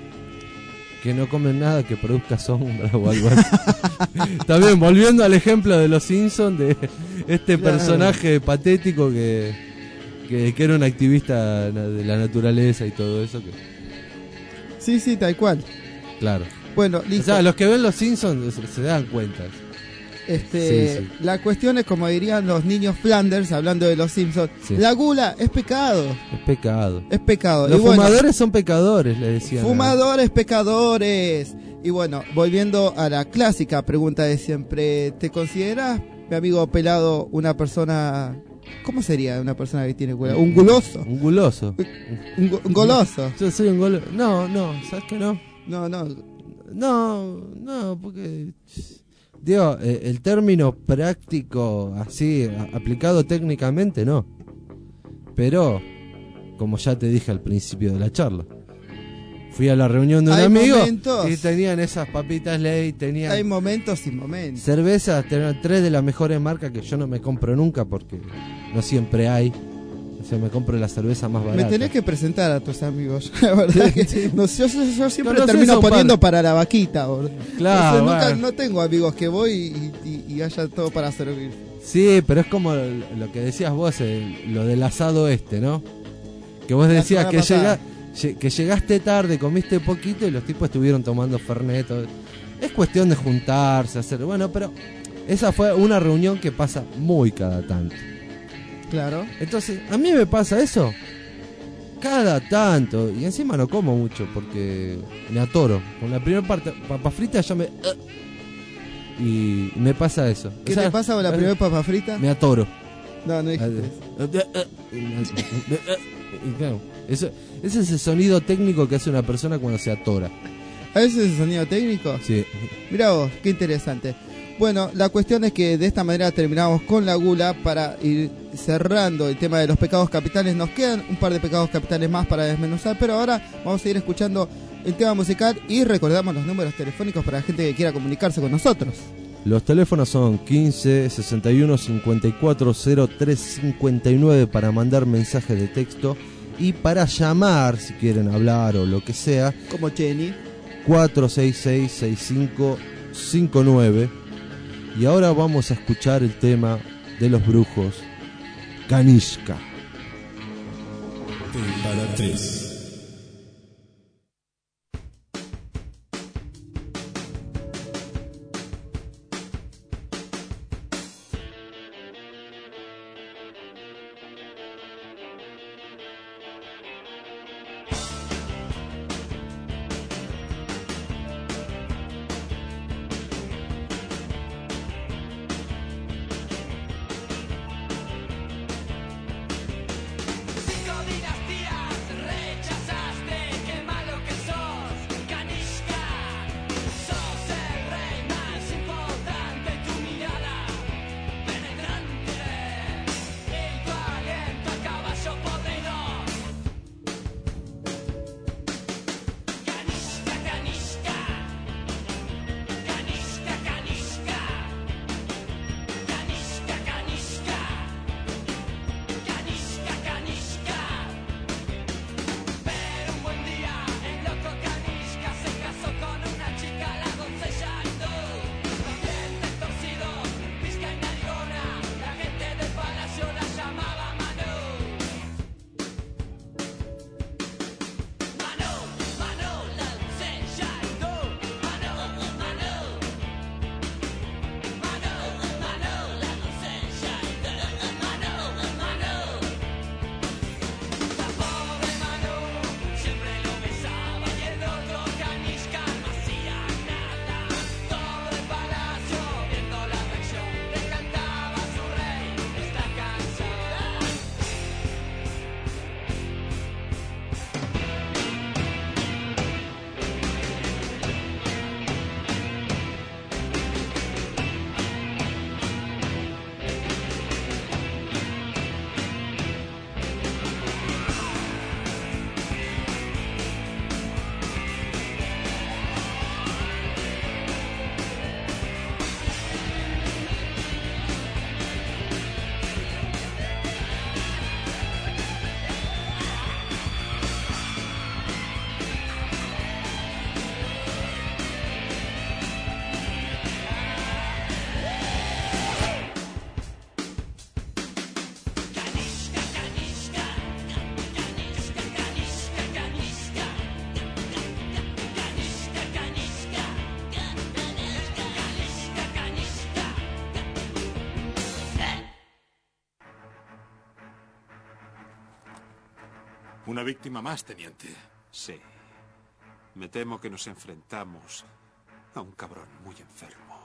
que no comen nada que produzca sombra o algo así. También, volviendo al ejemplo de los Simpsons, de este Claro. personaje patético que, que. que era un activista na- de la naturaleza y todo eso. Que, Sí, sí, tal cual. claro. Bueno, O listo. sea, los que ven los Simpsons se, se dan cuenta. Este, Sí, sí. La cuestión es, como dirían los niños Flanders, hablando de los Simpsons, Sí. la gula es pecado, Es pecado. es pecado. Los Y bueno, fumadores son pecadores, le decían. fumadores pecadores. Y bueno, volviendo a la clásica pregunta de siempre, ¿te consideras, mi amigo pelado, una persona... ¿Cómo sería una persona que tiene gula? ¿Un guloso? Un guloso. ¿Un, go- un goloso? Yo soy un goloso. No, no, ¿sabes qué no? No, no. No, no, porque. Digo, eh, el término práctico, así, a- aplicado técnicamente, no. Pero, como ya te dije al principio de la charla, fui a la reunión de un Hay amigo momentos. y tenían esas papitas ley, tenían Hay momentos y momentos. cervezas, tenían tres de las mejores marcas que yo no me compro nunca porque no siempre hay. O sea, me compro la cerveza más barata. Me tenés que presentar a tus amigos. La verdad que no, yo, yo- yo siempre Conocés termino a un par. poniendo para la vaquita. boludo. Claro, Entonces, nunca- bueno. no tengo amigos que voy y, y- y haya todo para servir. Sí, pero es como lo que decías vos, el- lo del asado este, ¿no? Que vos La decías semana que, pasada. llega- lle- que llegaste tarde, comiste poquito y los tipos estuvieron tomando fernet. todo. Es cuestión de juntarse, hacer... Bueno, pero esa fue una reunión que pasa muy cada tanto. Claro. Entonces, a mí me pasa eso cada tanto. Y encima no como mucho porque me atoro. Con la primera parte, papa frita ya me... Y me pasa eso. ¿Qué O sea, te pasa con la primera papa frita? Me atoro. No, no dijiste eso. Y claro, eso, ese es el sonido técnico que hace una persona cuando se atora. ¿A ese es el sonido técnico? Sí. Mirá vos, qué interesante. Bueno, la cuestión es que de esta manera terminamos con la gula para ir cerrando el tema de los pecados capitales. Nos quedan un par de pecados capitales más para desmenuzar, pero ahora vamos a ir escuchando el tema musical y recordamos los números telefónicos para la gente que quiera comunicarse con nosotros. Los teléfonos son quince, sesenta y uno, cincuenta y cuatro, cero tres cincuenta y nueve para mandar mensajes de texto y para llamar, si quieren hablar o lo que sea, como Jenny, cuatro seis seis, seis cinco cinco nueve. Y ahora vamos a escuchar el tema de los brujos, Kanishka. T para tres. Una víctima más, teniente. Sí. Me temo que nos enfrentamos a un cabrón muy enfermo.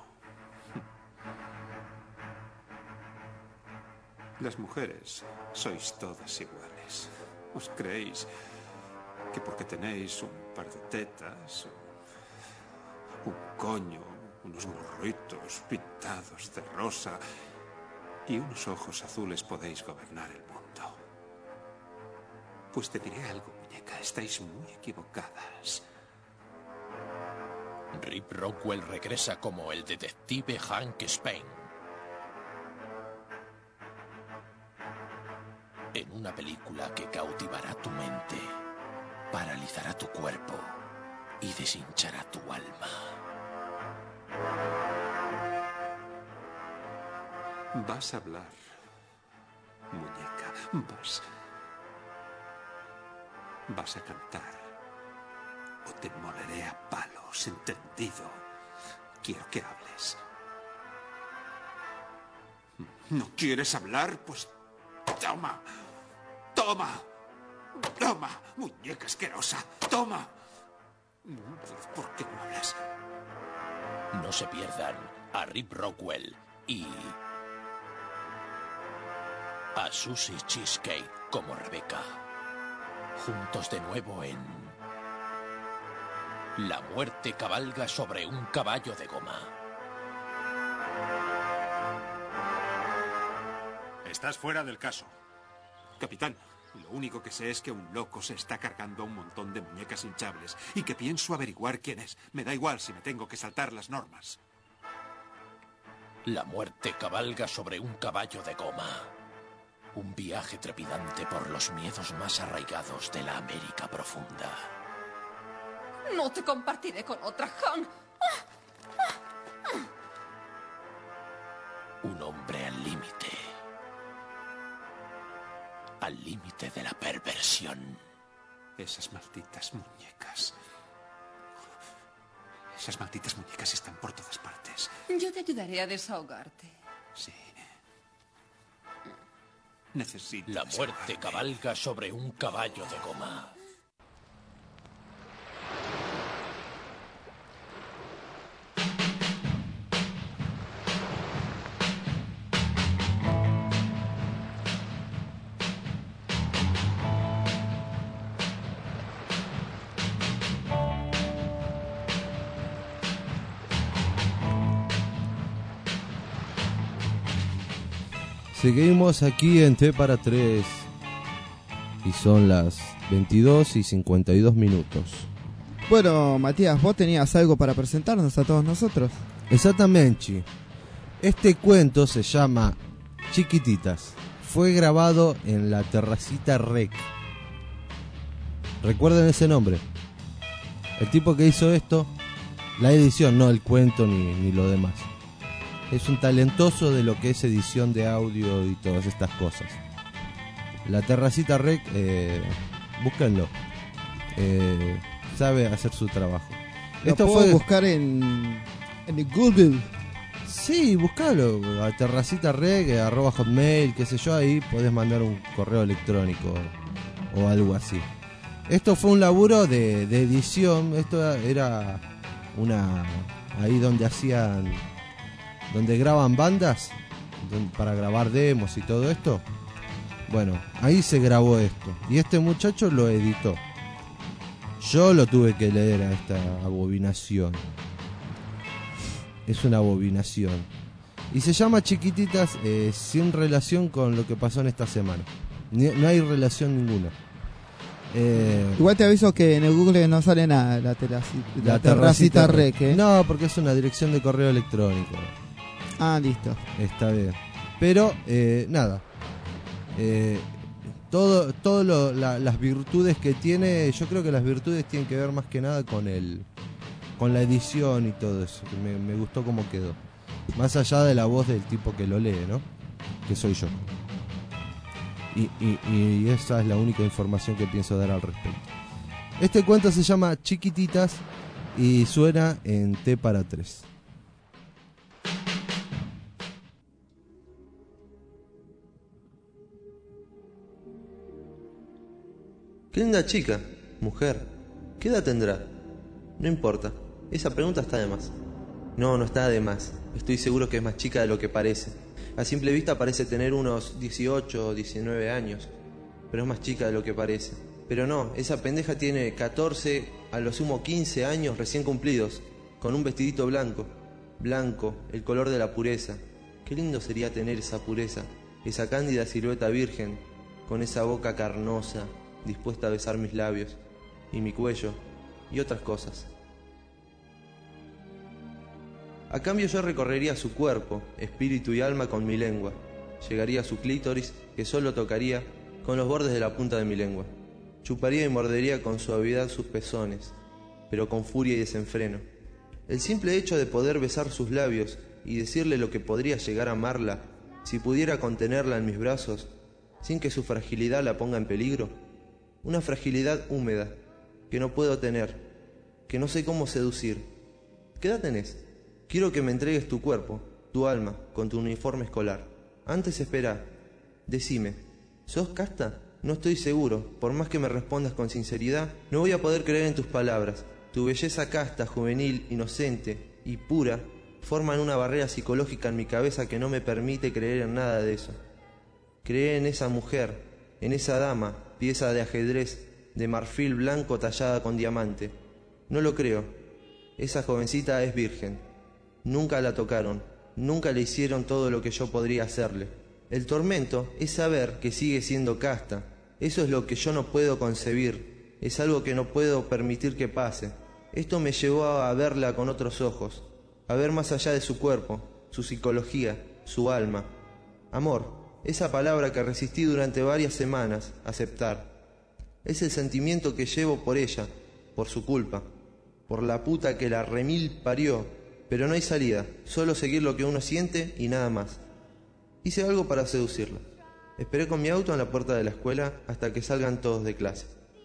Las mujeres sois todas iguales. ¿Os creéis que porque tenéis un par de tetas, un coño, unos morritos pintados de rosa y unos ojos azules podéis gobernar el mundo? Pues te diré algo, muñeca. Estáis muy equivocadas. Rip Rockwell regresa como el detective Hank Spain. En una película que cautivará tu mente, paralizará tu cuerpo y deshinchará tu alma. Vas a hablar, muñeca. Vas... Vas a cantar o te moleré a palos, ¿entendido? Quiero que hables. ¿No quieres hablar? Pues toma, toma, toma, muñeca asquerosa, toma. ¿Por qué no hablas? No se pierdan a Rip Rockwell y a Susie Cheesecake como Rebecca, juntos de nuevo en La muerte cabalga sobre un caballo de goma. Estás fuera del caso. Capitán, lo único que sé es que un loco se está cargando a un montón de muñecas hinchables y que pienso averiguar quién es. Me da igual si me tengo que saltar las normas. La muerte cabalga sobre un caballo de goma. Un viaje trepidante por los miedos más arraigados de la América profunda. No te compartiré con otra, Han. Un hombre al límite. Al límite de la perversión. Esas malditas muñecas. Esas malditas muñecas están por todas partes. Yo te ayudaré a desahogarte. Sí. Necesito La muerte cabalga sobre un caballo de goma. Seguimos aquí en T para tres y son las veintidós y cincuenta y dos minutos. Bueno, Matías, vos tenías algo para presentarnos a todos nosotros. Exactamente. Este cuento se llama Chiquititas. Fue grabado en la Terracita Rec. ¿Recuerden ese nombre? El tipo que hizo esto, la edición, no el cuento ni, ni lo demás. Es un talentoso de lo que es edición de audio y todas estas cosas. La Terracita Rec, eh, búsquenlo. Eh, sabe hacer su trabajo. Lo Esto puedo fue buscar en, en Google. Sí, buscalo. A Terracita Rec, arroba hotmail, qué sé yo, ahí podés mandar un correo electrónico o algo así. Esto fue un laburo de, de edición. Esto era una... ahí donde hacían... donde graban bandas donde, para grabar demos y todo esto. Bueno, ahí se grabó esto y este muchacho lo editó. Yo lo tuve que leer a esta abominación. Es una abominación y se llama Chiquititas, eh, sin relación con lo que pasó en esta semana. Ni, no hay relación ninguna. Eh, Igual te aviso que en el Google no sale nada la, terracita, la, la Terracita, terracita Rec, ¿eh? No, porque es una dirección de correo electrónico. Ah, listo. Está bien. Pero, eh, nada. Eh, todo, todo lo, la, las virtudes que tiene, yo creo que las virtudes tienen que ver más que nada con el, con la edición y todo eso. Que me, me gustó cómo quedó. Más allá de la voz del tipo que lo lee, ¿no? Que soy yo. Y, y, y esa es la única información que pienso dar al respecto. Este cuento se llama Chiquititas y suena en T para tres. Qué linda chica, mujer. ¿Qué edad tendrá? No importa, esa pregunta está de más. No, no está de más. Estoy seguro que es más chica de lo que parece. A simple vista parece tener unos dieciocho o diecinueve años, pero es más chica de lo que parece. Pero no, esa pendeja tiene catorce, a lo sumo quince años recién cumplidos, con un vestidito blanco. Blanco, el color de la pureza. Qué lindo sería tener esa pureza, esa cándida silueta virgen, con esa boca carnosa, dispuesta a besar mis labios, y mi cuello, y otras cosas. A cambio yo recorrería su cuerpo, espíritu y alma con mi lengua. Llegaría a su clítoris, que solo tocaría con los bordes de la punta de mi lengua. Chuparía y mordería con suavidad sus pezones, pero con furia y desenfreno. El simple hecho de poder besar sus labios y decirle lo que podría llegar a amarla, si pudiera contenerla en mis brazos, sin que su fragilidad la ponga en peligro. Una fragilidad húmeda, que no puedo tener, que no sé cómo seducir. ¿Qué edad tenés? Quiero que me entregues tu cuerpo, tu alma, con tu uniforme escolar. Antes espera, decime, ¿sos casta? No estoy seguro, por más que me respondas con sinceridad, no voy a poder creer en tus palabras. Tu belleza casta, juvenil, inocente y pura forman una barrera psicológica en mi cabeza que no me permite creer en nada de eso. Creer en esa mujer, en esa dama, pieza de ajedrez de marfil blanco tallada con diamante. No lo creo. Esa jovencita es virgen. Nunca la tocaron, nunca le hicieron todo lo que yo podría hacerle. El tormento es saber que sigue siendo casta. Eso es lo que yo no puedo concebir. Es algo que no puedo permitir que pase. Esto me llevó a verla con otros ojos, a ver más allá de su cuerpo, su psicología, su alma. Amor, esa palabra que resistí durante varias semanas, aceptar. Es el sentimiento que llevo por ella, por su culpa, por la puta que la remil parió, pero no hay salida, solo seguir lo que uno siente y nada más. Hice algo para seducirla. Esperé con mi auto en la puerta de la escuela hasta que salgan todos de clase.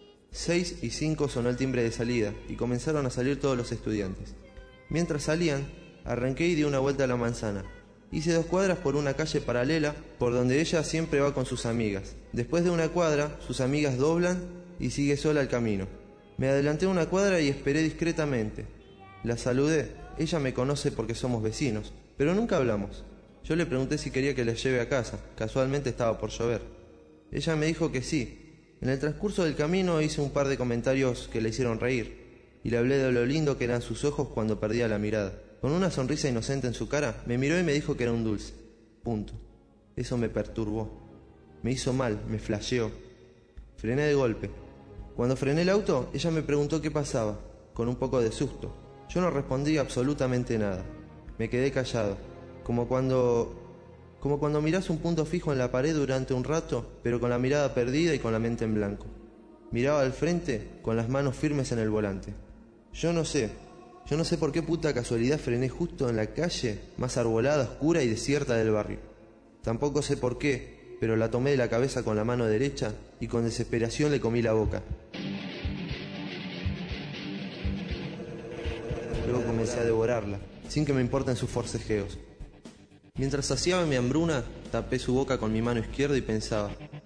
Seis y cinco sonó el timbre de salida y comenzaron a salir todos los estudiantes. Mientras salían, arranqué y di una vuelta a la manzana. Hice dos cuadras por una calle paralela por donde ella siempre va con sus amigas. Después de una cuadra, sus amigas doblan y sigue sola el camino. Me adelanté una cuadra y esperé discretamente. La saludé. Ella me conoce porque somos vecinos, pero nunca hablamos. Yo le pregunté si quería que la lleve a casa. Casualmente estaba por llover. Ella me dijo que sí. En el transcurso del camino hice un par de comentarios que le hicieron reír, y le hablé de lo lindo que eran sus ojos cuando perdía la mirada. Con una sonrisa inocente en su cara, me miró y me dijo que era un dulce. Punto. Eso me perturbó. Me hizo mal, me flasheó. Frené de golpe. Cuando frené el auto, ella me preguntó qué pasaba, con un poco de susto. Yo no respondí absolutamente nada. Me quedé callado, como cuando... como cuando mirás un punto fijo en la pared durante un rato, pero con la mirada perdida y con la mente en blanco. Miraba al frente con las manos firmes en el volante. Yo no sé, yo no sé por qué puta casualidad frené justo en la calle más arbolada, oscura y desierta del barrio. Tampoco sé por qué, pero la tomé de la cabeza con la mano derecha y con desesperación le comí la boca. Luego comencé a devorarla, sin que me importen sus forcejeos. Mientras saciaba mi hambruna, tapé su boca con mi mano izquierda y pensaba: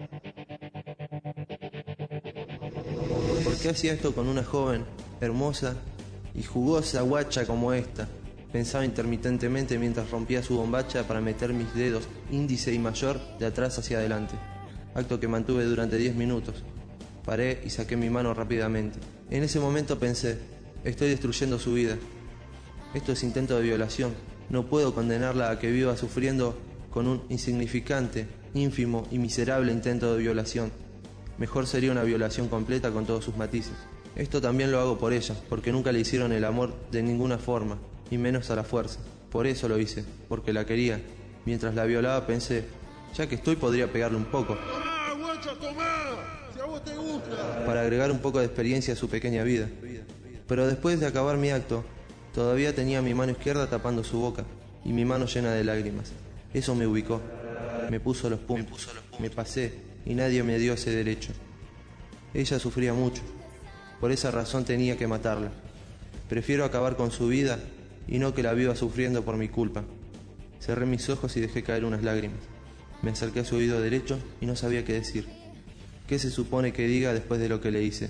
¿por qué hacía esto con una joven, hermosa y jugosa guacha como esta? Pensaba intermitentemente mientras rompía su bombacha para meter mis dedos índice y mayor de atrás hacia adelante. Acto que mantuve durante diez minutos. Paré y saqué mi mano rápidamente. En ese momento pensé: estoy destruyendo su vida. Esto es intento de violación. No puedo condenarla a que viva sufriendo con un insignificante, ínfimo y miserable intento de violación. Mejor sería una violación completa con todos sus matices. Esto también lo hago por ella, porque nunca le hicieron el amor de ninguna forma, y menos a la fuerza. Por eso lo hice, porque la quería. Mientras la violaba pensé: ya que estoy podría pegarle un poco. ¡Tomá, guacha, tomá! ¡Si a vos te gusta! Para agregar un poco de experiencia a su pequeña vida. Pero después de acabar mi acto, todavía tenía mi mano izquierda tapando su boca y mi mano llena de lágrimas. Eso me ubicó, me puso los puntos, me pasé y nadie me dio ese derecho. Ella sufría mucho, por esa razón tenía que matarla. Prefiero acabar con su vida y no que la viva sufriendo por mi culpa. Cerré mis ojos y dejé caer unas lágrimas. Me acerqué a su oído derecho y no sabía qué decir. ¿Qué se supone que diga después de lo que le hice?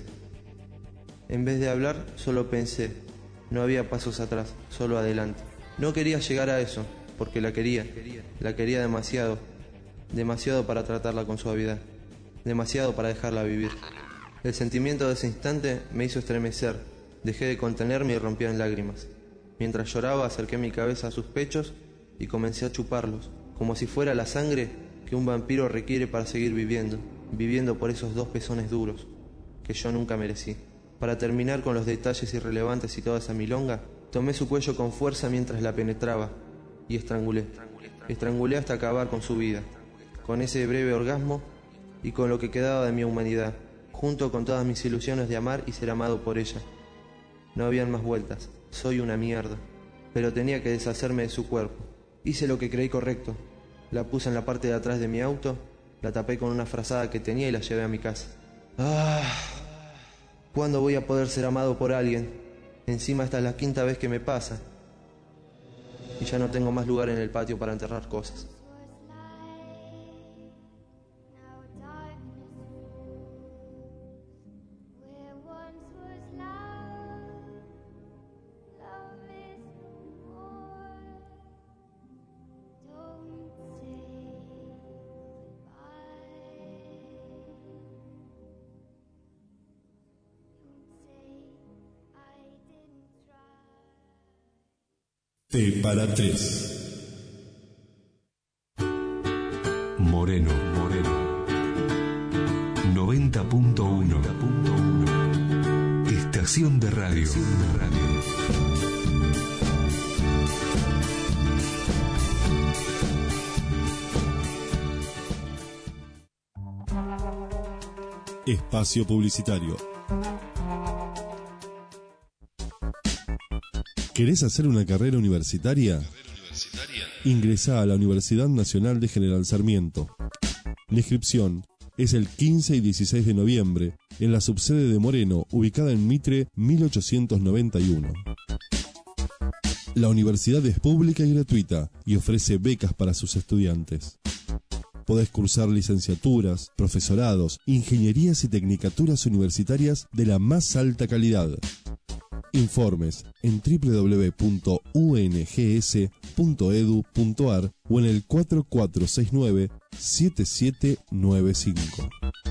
En vez de hablar, solo pensé. No había pasos atrás, solo adelante. No quería llegar a eso, porque la quería. La quería demasiado. Demasiado para tratarla con suavidad. Demasiado para dejarla vivir. El sentimiento de ese instante me hizo estremecer. Dejé de contenerme y rompí en lágrimas. Mientras lloraba, acerqué mi cabeza a sus pechos y comencé a chuparlos, como si fuera la sangre que un vampiro requiere para seguir viviendo, viviendo por esos dos pezones duros, que yo nunca merecí. Para terminar con los detalles irrelevantes y toda esa milonga, tomé su cuello con fuerza mientras la penetraba y estrangulé. Estrangulé hasta acabar con su vida, con ese breve orgasmo y con lo que quedaba de mi humanidad, junto con todas mis ilusiones de amar y ser amado por ella. No habían más vueltas, soy una mierda, pero tenía que deshacerme de su cuerpo. Hice lo que creí correcto, la puse en la parte de atrás de mi auto, la tapé con una frazada que tenía y la llevé a mi casa. ¡Ah! ¿Cuándo voy a poder ser amado por alguien? Encima esta es la quinta vez que me pasa. Y ya no tengo más lugar en el patio para enterrar cosas. T para tres. Moreno, Moreno. noventa punto uno. Estación de radio. Estación de radio. Espacio publicitario. ¿Querés hacer una carrera universitaria? Ingresá a la Universidad Nacional de General Sarmiento. La inscripción es el quince y dieciséis de noviembre en la subsede de Moreno, ubicada en Mitre mil ochocientos noventa y uno. La universidad es pública y gratuita y ofrece becas para sus estudiantes. Podés cursar licenciaturas, profesorados, ingenierías y tecnicaturas universitarias de la más alta calidad. Informes en doble u doble u doble u punto u n g s punto e d u punto a r o en el cuatro cuatro seis nueve siete siete nueve cinco.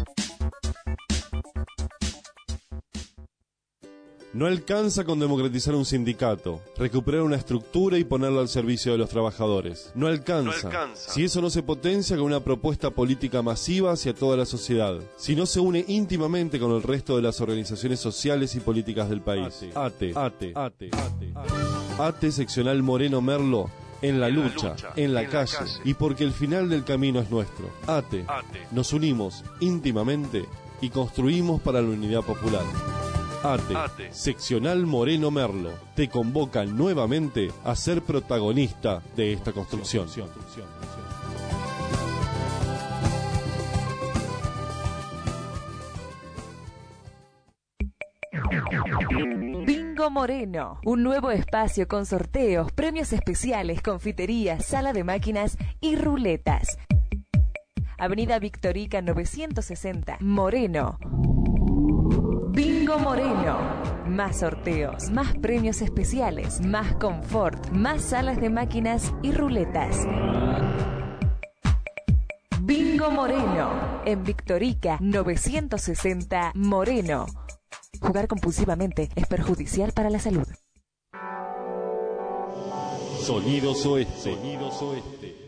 No alcanza con democratizar un sindicato, recuperar una estructura y ponerla al servicio de los trabajadores. No alcanza, no alcanza si eso no se potencia con una propuesta política masiva hacia toda la sociedad, si no se une íntimamente con el resto de las organizaciones sociales y políticas del país. ATE, ATE, ATE, ATE, ATE seccional Moreno Merlo, en la lucha, en la calle, y porque el final del camino es nuestro. ATE, nos unimos íntimamente y construimos para la unidad popular. ATE, ATE, seccional Moreno Merlo, te convoca nuevamente a ser protagonista de esta construcción. Bingo Moreno, un nuevo espacio con sorteos, premios especiales, confiterías, sala de máquinas y ruletas. Avenida Victorica novecientos sesenta, Moreno. Bingo Moreno. Más sorteos, más premios especiales, más confort, más salas de máquinas y ruletas. Bingo Moreno. En Victorica novecientos sesenta, Moreno. Jugar compulsivamente es perjudicial para la salud. Sonidos Oeste. Sonidos Oeste.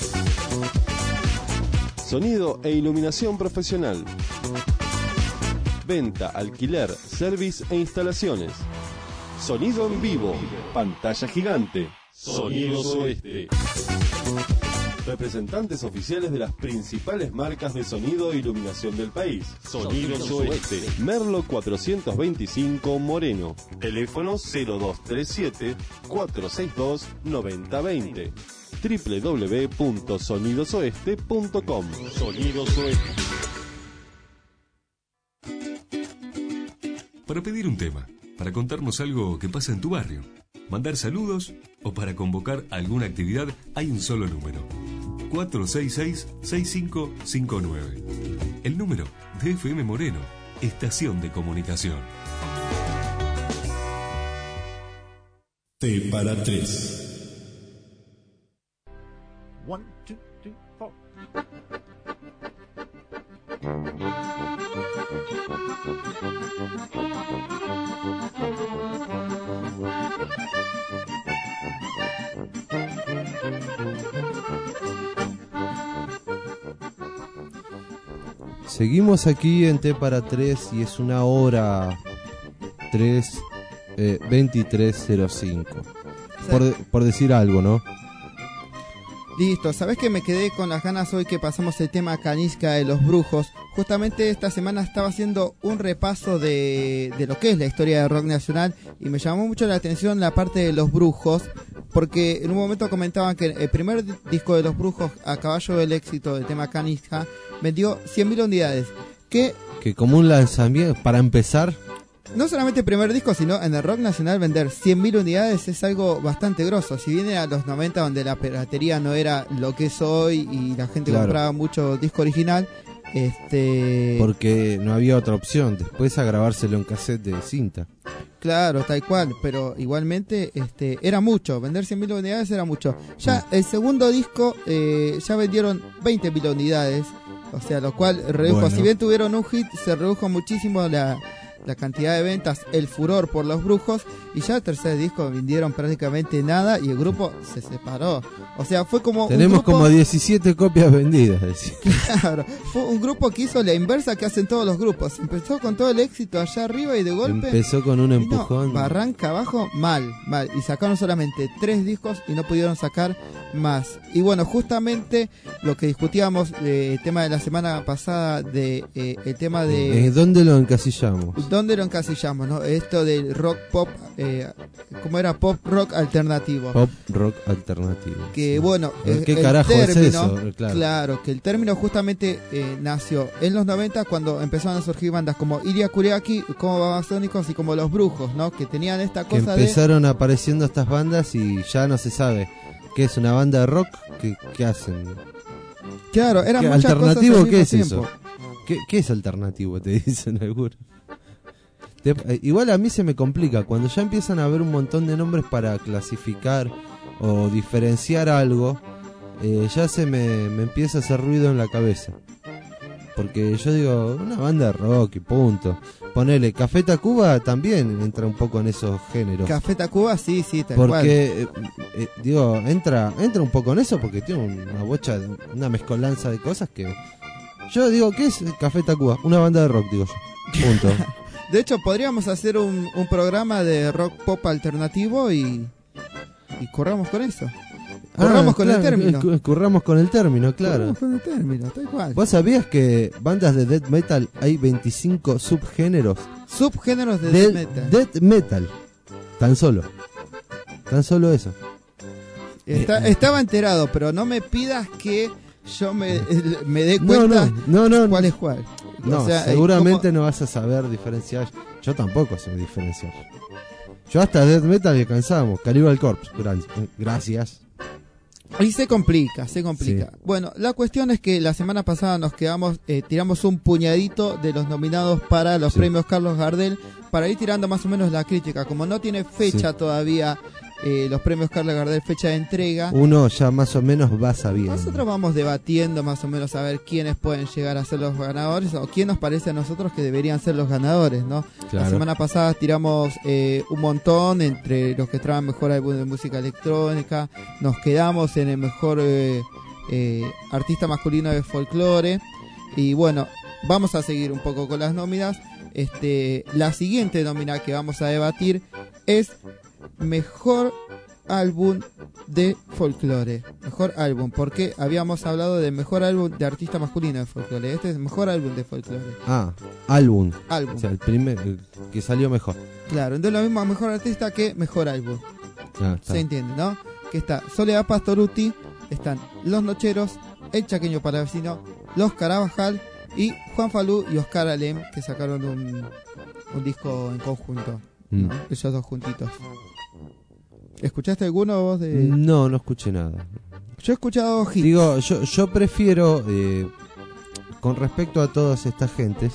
Sonido e iluminación profesional. Venta, alquiler, service e instalaciones. Sonido en vivo. Pantalla gigante. Sonidos Oeste. Representantes oficiales de las principales marcas de sonido e iluminación del país. Sonidos Oeste. Merlo cuatrocientos veinticinco, Moreno. Teléfono cero dos tres siete, cuatro seis dos, nueve cero dos cero. doble u doble u doble u punto sonidos oeste punto com. Sonidos Oeste. Para pedir un tema, para contarnos algo que pasa en tu barrio, mandar saludos o para convocar alguna actividad, hay un solo número: cuatro seis seis, seis cinco cinco nueve. El número de F M Moreno, Estación de Comunicación. T para tres. One, two, three, four. Seguimos aquí en T para tres y es una hora tres, eh, veintitrés cero cinco. Por, por decir algo, ¿no? Listo, ¿sabés que me quedé con las ganas hoy que pasamos el tema Canizca de los brujos? Justamente esta semana estaba haciendo un repaso de, de lo que es la historia del rock nacional y me llamó mucho la atención la parte de los brujos, porque en un momento comentaban que el primer disco de los brujos, A Caballo del Éxito, del tema Canizca, vendió cien mil unidades. Que, que como un lanzamiento, para empezar... No solamente el primer disco, sino en el rock nacional vender cien mil unidades es algo bastante grosso. Si viene a los noventa, donde la piratería no era lo que es hoy y la gente claro. compraba mucho disco original, este porque no había otra opción, después a grabárselo en cassette de cinta. Claro, tal cual, pero igualmente este era mucho, vender cien mil unidades era mucho. Ya el segundo disco eh, ya vendieron veinte mil unidades, o sea, lo cual redujo, bueno. Si bien tuvieron un hit, se redujo muchísimo la... la cantidad de ventas, el furor por Los Brujos, y ya el tercer disco vendieron prácticamente nada y el grupo se separó. O sea, fue como tenemos un grupo, como diecisiete copias vendidas. claro, fue un grupo que hizo la inversa que hacen todos los grupos. Empezó con todo el éxito allá arriba y de golpe empezó con un empujón. No, barranca abajo, mal, mal. Y sacaron solamente tres discos y no pudieron sacar más. Y bueno, justamente lo que discutíamos, eh, el tema de la semana pasada, de eh, el tema de... Eh, ¿Dónde lo encasillamos? ¿Dónde lo encasillamos, no? Esto del rock pop, eh, ¿cómo era? Pop rock alternativo. Pop rock alternativo. Que bueno, ¿qué el carajo término, es eso? Claro. claro, que el término justamente eh, nació en los noventa cuando empezaron a surgir bandas como Iria Kuriaki, como Babasónicos y como Los Brujos, ¿no? Que tenían esta que cosa empezaron de... apareciendo estas bandas y ya no se sabe qué es una banda de rock, qué, qué hacen. Claro, eran ¿Qué, muchas alternativo cosas al qué es mismo eso? tiempo. ¿Qué, ¿Qué es alternativo? Te dicen algunos. Te, eh, igual a mí se me complica cuando ya empiezan a haber un montón de nombres para clasificar o diferenciar algo. Eh, ya se me, me empieza a hacer ruido en la cabeza. Porque yo digo, una banda de rock y punto. Ponele, Café Tacuba también entra un poco en esos géneros. Café Tacuba, sí, sí, tal porque, cual. eh, eh, digo, entra entra un poco en eso porque tiene una bocha, una mezcolanza de cosas que... Yo digo, ¿qué es Café Tacuba? Una banda de rock, digo yo. Punto. De hecho, podríamos hacer un, un programa de rock pop alternativo y, y corramos con eso. Corramos ah, con claro, el término. cu- Curramos con el término, claro. Corramos con el término, tal cual. ¿Vos sabías que bandas de death metal hay veinticinco subgéneros? Subgéneros de Del death metal. Death metal. Tan solo. Tan solo eso. Está- Eh, estaba enterado, pero no me pidas que yo me, me dé No, cuenta no, no, no. cuál es cuál. No, O sea, seguramente ¿cómo? no vas a saber diferenciar. Yo tampoco sé diferenciar. Yo hasta death metal alcanzamos. Cannibal Corpse. Gran- Gracias. Y se complica, se complica. Sí. Bueno, la cuestión es que la semana pasada nos quedamos, eh, tiramos un puñadito de los nominados para los Sí. premios Carlos Gardel, para ir tirando más o menos la crítica. Como no tiene fecha Sí. todavía eh, los premios Carlos Gardel, fecha de entrega, Uno ya más o menos va sabiendo. nosotros vamos debatiendo más o menos a ver quiénes pueden llegar a ser los ganadores o quién nos parece a nosotros que deberían ser los ganadores, ¿no? Claro. La semana pasada tiramos eh, un montón entre los que traban mejor álbum de música electrónica, nos quedamos en el mejor eh, eh, artista masculino de folclore y bueno, vamos a seguir un poco con las nóminas. Este, la siguiente nómina que vamos a debatir es mejor álbum de folclore. Mejor álbum, porque habíamos hablado de mejor álbum de artista masculino de folclore. Este es mejor álbum de folclore. Ah, álbum. Álbum. O sea, el primer el que salió mejor. Claro, entonces lo mismo mejor artista que mejor álbum. Ah, está. Se entiende, ¿no? Que está Soledad Pastorutti, están Los Nocheros, El Chaqueño Palavecino, Los Carabajal y Juan Falú y Oscar Alem, que sacaron un, un disco en conjunto. Mm. ¿no? Ellos dos juntitos. ¿Escuchaste alguno vos de...? No, no escuché nada. Yo he escuchado hits. Digo, yo, yo prefiero, eh, con respecto a todas estas gentes,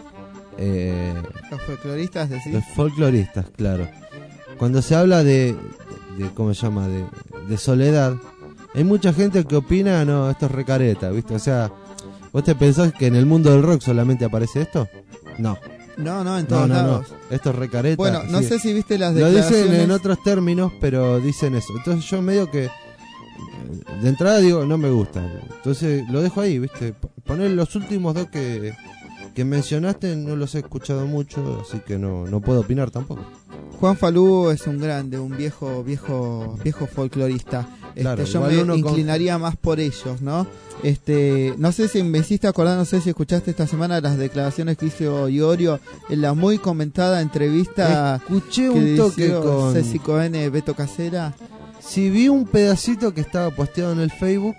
eh, Los folcloristas decís. los folcloristas, claro. Cuando se habla de, de ¿cómo se llama? De, de soledad, hay mucha gente que opina, no, esto es recareta, ¿viste? O sea, ¿vos te pensás que en el mundo del rock solamente aparece esto? No. No, no, en No, todos no, no. lados. Esto es recareta. Bueno, no sí. sé si viste las Lo declaraciones. dicen en otros términos, pero dicen eso. Entonces yo medio que de entrada digo, no me gusta. Entonces lo dejo ahí, ¿viste? P- Poner los últimos dos que, que mencionaste, no los he escuchado mucho, así que no, no puedo opinar tampoco. Juan Falú es un grande, un viejo, viejo, viejo folclorista. Este, Claro, yo igual me uno con- inclinaría más por ellos, ¿no? Este, no sé si me hiciste acordar, no sé si escuchaste esta semana las declaraciones que hizo Iorio en la muy comentada entrevista. Escuché que un toque hizo con... Ceci Cohen, Beto Casera. Sí, vi un pedacito que estaba posteado en el Facebook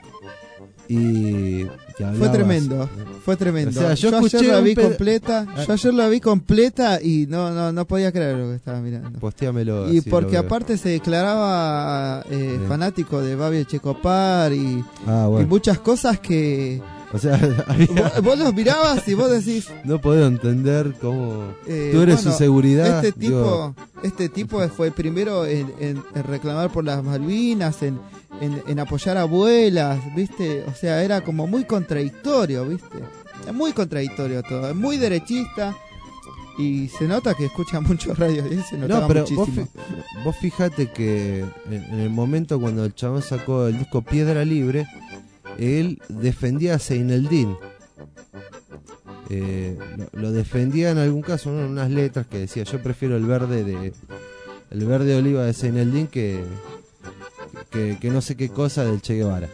y... que Fue hablaba tremendo, así. fue tremendo. O sea, yo yo escuché ayer la un vi peda- completa, Ah. yo ayer la vi completa y no, no, no podía creer lo que estaba mirando. Postéamelo. Y así porque lo veo. aparte se declaraba eh, Bien. fanático de Babi Checopar y, Ah, bueno. y muchas cosas que O sea, había- vos, vos los mirabas y vos decís no puedo entender cómo... eh, Tú eres bueno, su seguridad. este tipo digo, este tipo fue el primero en, en- en reclamar por las Malvinas, en, en, en apoyar a abuelas, viste, o sea, era como muy contradictorio, viste, es muy contradictorio todo, es muy derechista. Y se nota que escucha mucho radio, y se notaba No, pero muchísimo. vos, fi- vos fíjate que en, en el momento cuando el chabón sacó el disco Piedra Libre, él defendía a Seineldin. Eh, lo, lo defendía en algún caso, ¿no? En unas letras que decía: yo prefiero el verde de el verde oliva de Seineldin que, que que no sé qué cosa del Che Guevara.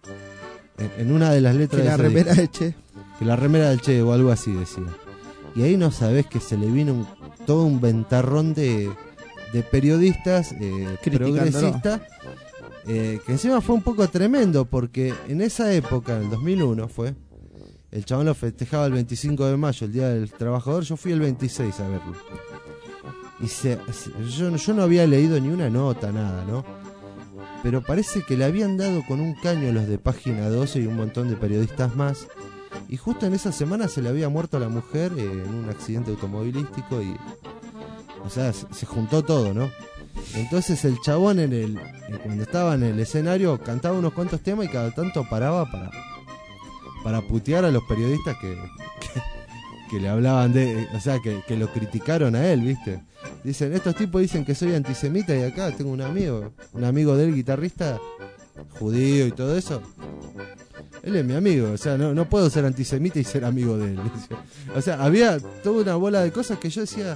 En, en una de las letras Que de la ese remera disco. del Che. Que la remera del Che o algo así decía. Y ahí no sabés que se le vino un, todo un ventarrón de, de periodistas eh, Criticándolo. progresistas, eh, que encima fue un poco tremendo, porque en esa época, en el dos mil uno fue, el chabón lo festejaba el veinticinco de mayo, el Día del Trabajador, yo fui el veintiséis a verlo. Y se, se- yo, yo no había leído ni una nota, nada, ¿no? Pero parece que le habían dado con un caño los de Página doce y un montón de periodistas más. Y justo en esa semana se le había muerto a la mujer eh, en un accidente automovilístico y... O sea, se, se juntó todo, ¿no? Entonces el chabón en el eh, cuando estaba en el escenario cantaba unos cuantos temas y cada tanto paraba para para putear a los periodistas que, que, que le hablaban de... O sea, que, que lo criticaron a él, ¿viste? Dicen, estos tipos dicen que soy antisemita y acá tengo un amigo, un amigo del guitarrista judío y todo eso. Él es mi amigo, o sea, no, no puedo ser antisemita y ser amigo de él. O sea, había toda una bola de cosas que yo decía,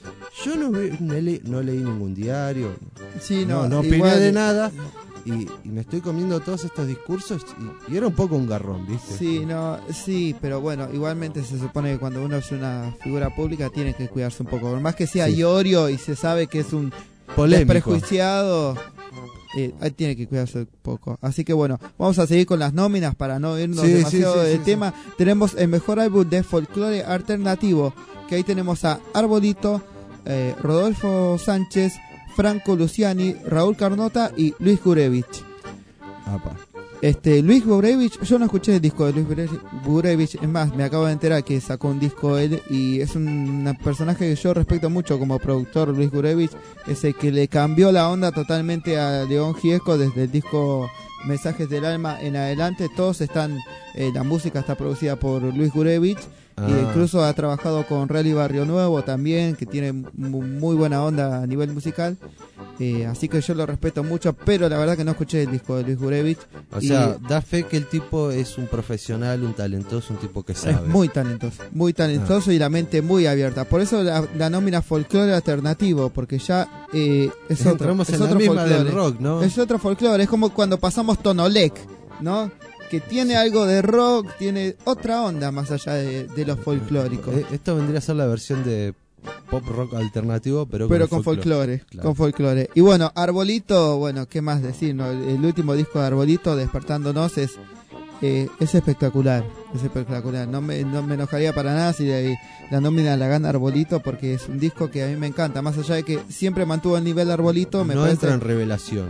yo no, ve- no, le- no leí ningún diario, Sí, no, no, no opiné igual- de nada, y, y me estoy comiendo todos estos discursos y, y era un poco un garrón, ¿viste? Sí, no, sí, pero bueno, igualmente se supone que cuando uno es una figura pública tiene que cuidarse un poco. Por más que sea Sí. iorio y se sabe que es un Polémico. desprejuiciado, eh, ahí tiene que cuidarse un poco. Así que bueno, vamos a seguir con las nóminas para no irnos Sí, demasiado sí, sí, del sí, tema. Tenemos el mejor álbum de folclore alternativo, que ahí tenemos a Arbolito, eh, Rodolfo Sánchez, Franco Luciani, Raúl Carnota y Luis Gurevich. Apa. Este, Luis Gurevich, yo no escuché el disco de Luis Gure- Gurevich, es más, me acabo de enterar que sacó un disco él y es un una personaje que yo respeto mucho como productor. Luis Gurevich es el que le cambió la onda totalmente a León Gieco desde el disco Mensajes del Alma en adelante. Todos están, eh, la música está producida por Luis Gurevich. Ah. Y incluso ha trabajado con Rally Barrio Nuevo también, que tiene mu- muy buena onda a nivel musical. Eh, así que yo lo respeto mucho, pero la verdad que no escuché el disco de Luis Gurevich. O y sea, da fe que el tipo es un profesional, un talentoso, un tipo que sabe. es muy talentoso, muy talentoso y la mente muy abierta. Por eso la, la nómina folclore alternativo, porque ya eh, es otro, Entramos es en la otro misma folclore. del rock, ¿no? Es otro folclore, es como cuando pasamos Tonolec, ¿no? Que tiene algo de rock, tiene otra onda más allá de, de lo folclórico. Eh, Esto vendría a ser la versión de pop rock alternativo, pero, pero con folclore, Claro. con folclore. Y bueno, Arbolito, bueno, qué más decir, ¿no? El, el último disco de Arbolito, Despertándonos, es eh, es espectacular, es espectacular. No me, no me enojaría para nada si la, la nómina la gana Arbolito, porque es un disco que a mí me encanta, más allá de que siempre mantuvo el nivel Arbolito, me no parece... entra en revelación.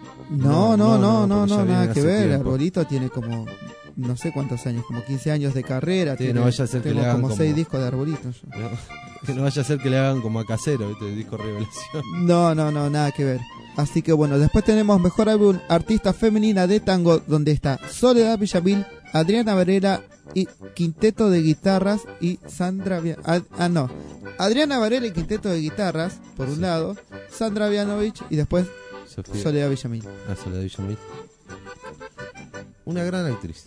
No, no, no, no, porque ya no, viene nada hace que ver. tiempo. Arbolito tiene como no sé cuántos años, como quince años de carrera. Sí, tiene, no vaya a ser que tengo le hagan como como- seis discos de Arbolito. yo. No, que no vaya a ser que le hagan como a Casero, ¿viste? El disco Revelación. No, no, no, nada que ver. Así que bueno, después tenemos mejor álbum artista femenina de tango, donde está Soledad Villamil, Adriana Varela y Quinteto de Guitarras y Sandra Via- ah, ah, no, Adriana Varela y Quinteto de Guitarras por un lado, Sandra Vianovich y después Sofía. Soledad Villamil. Ah, Soledad Villamil. Una gran actriz.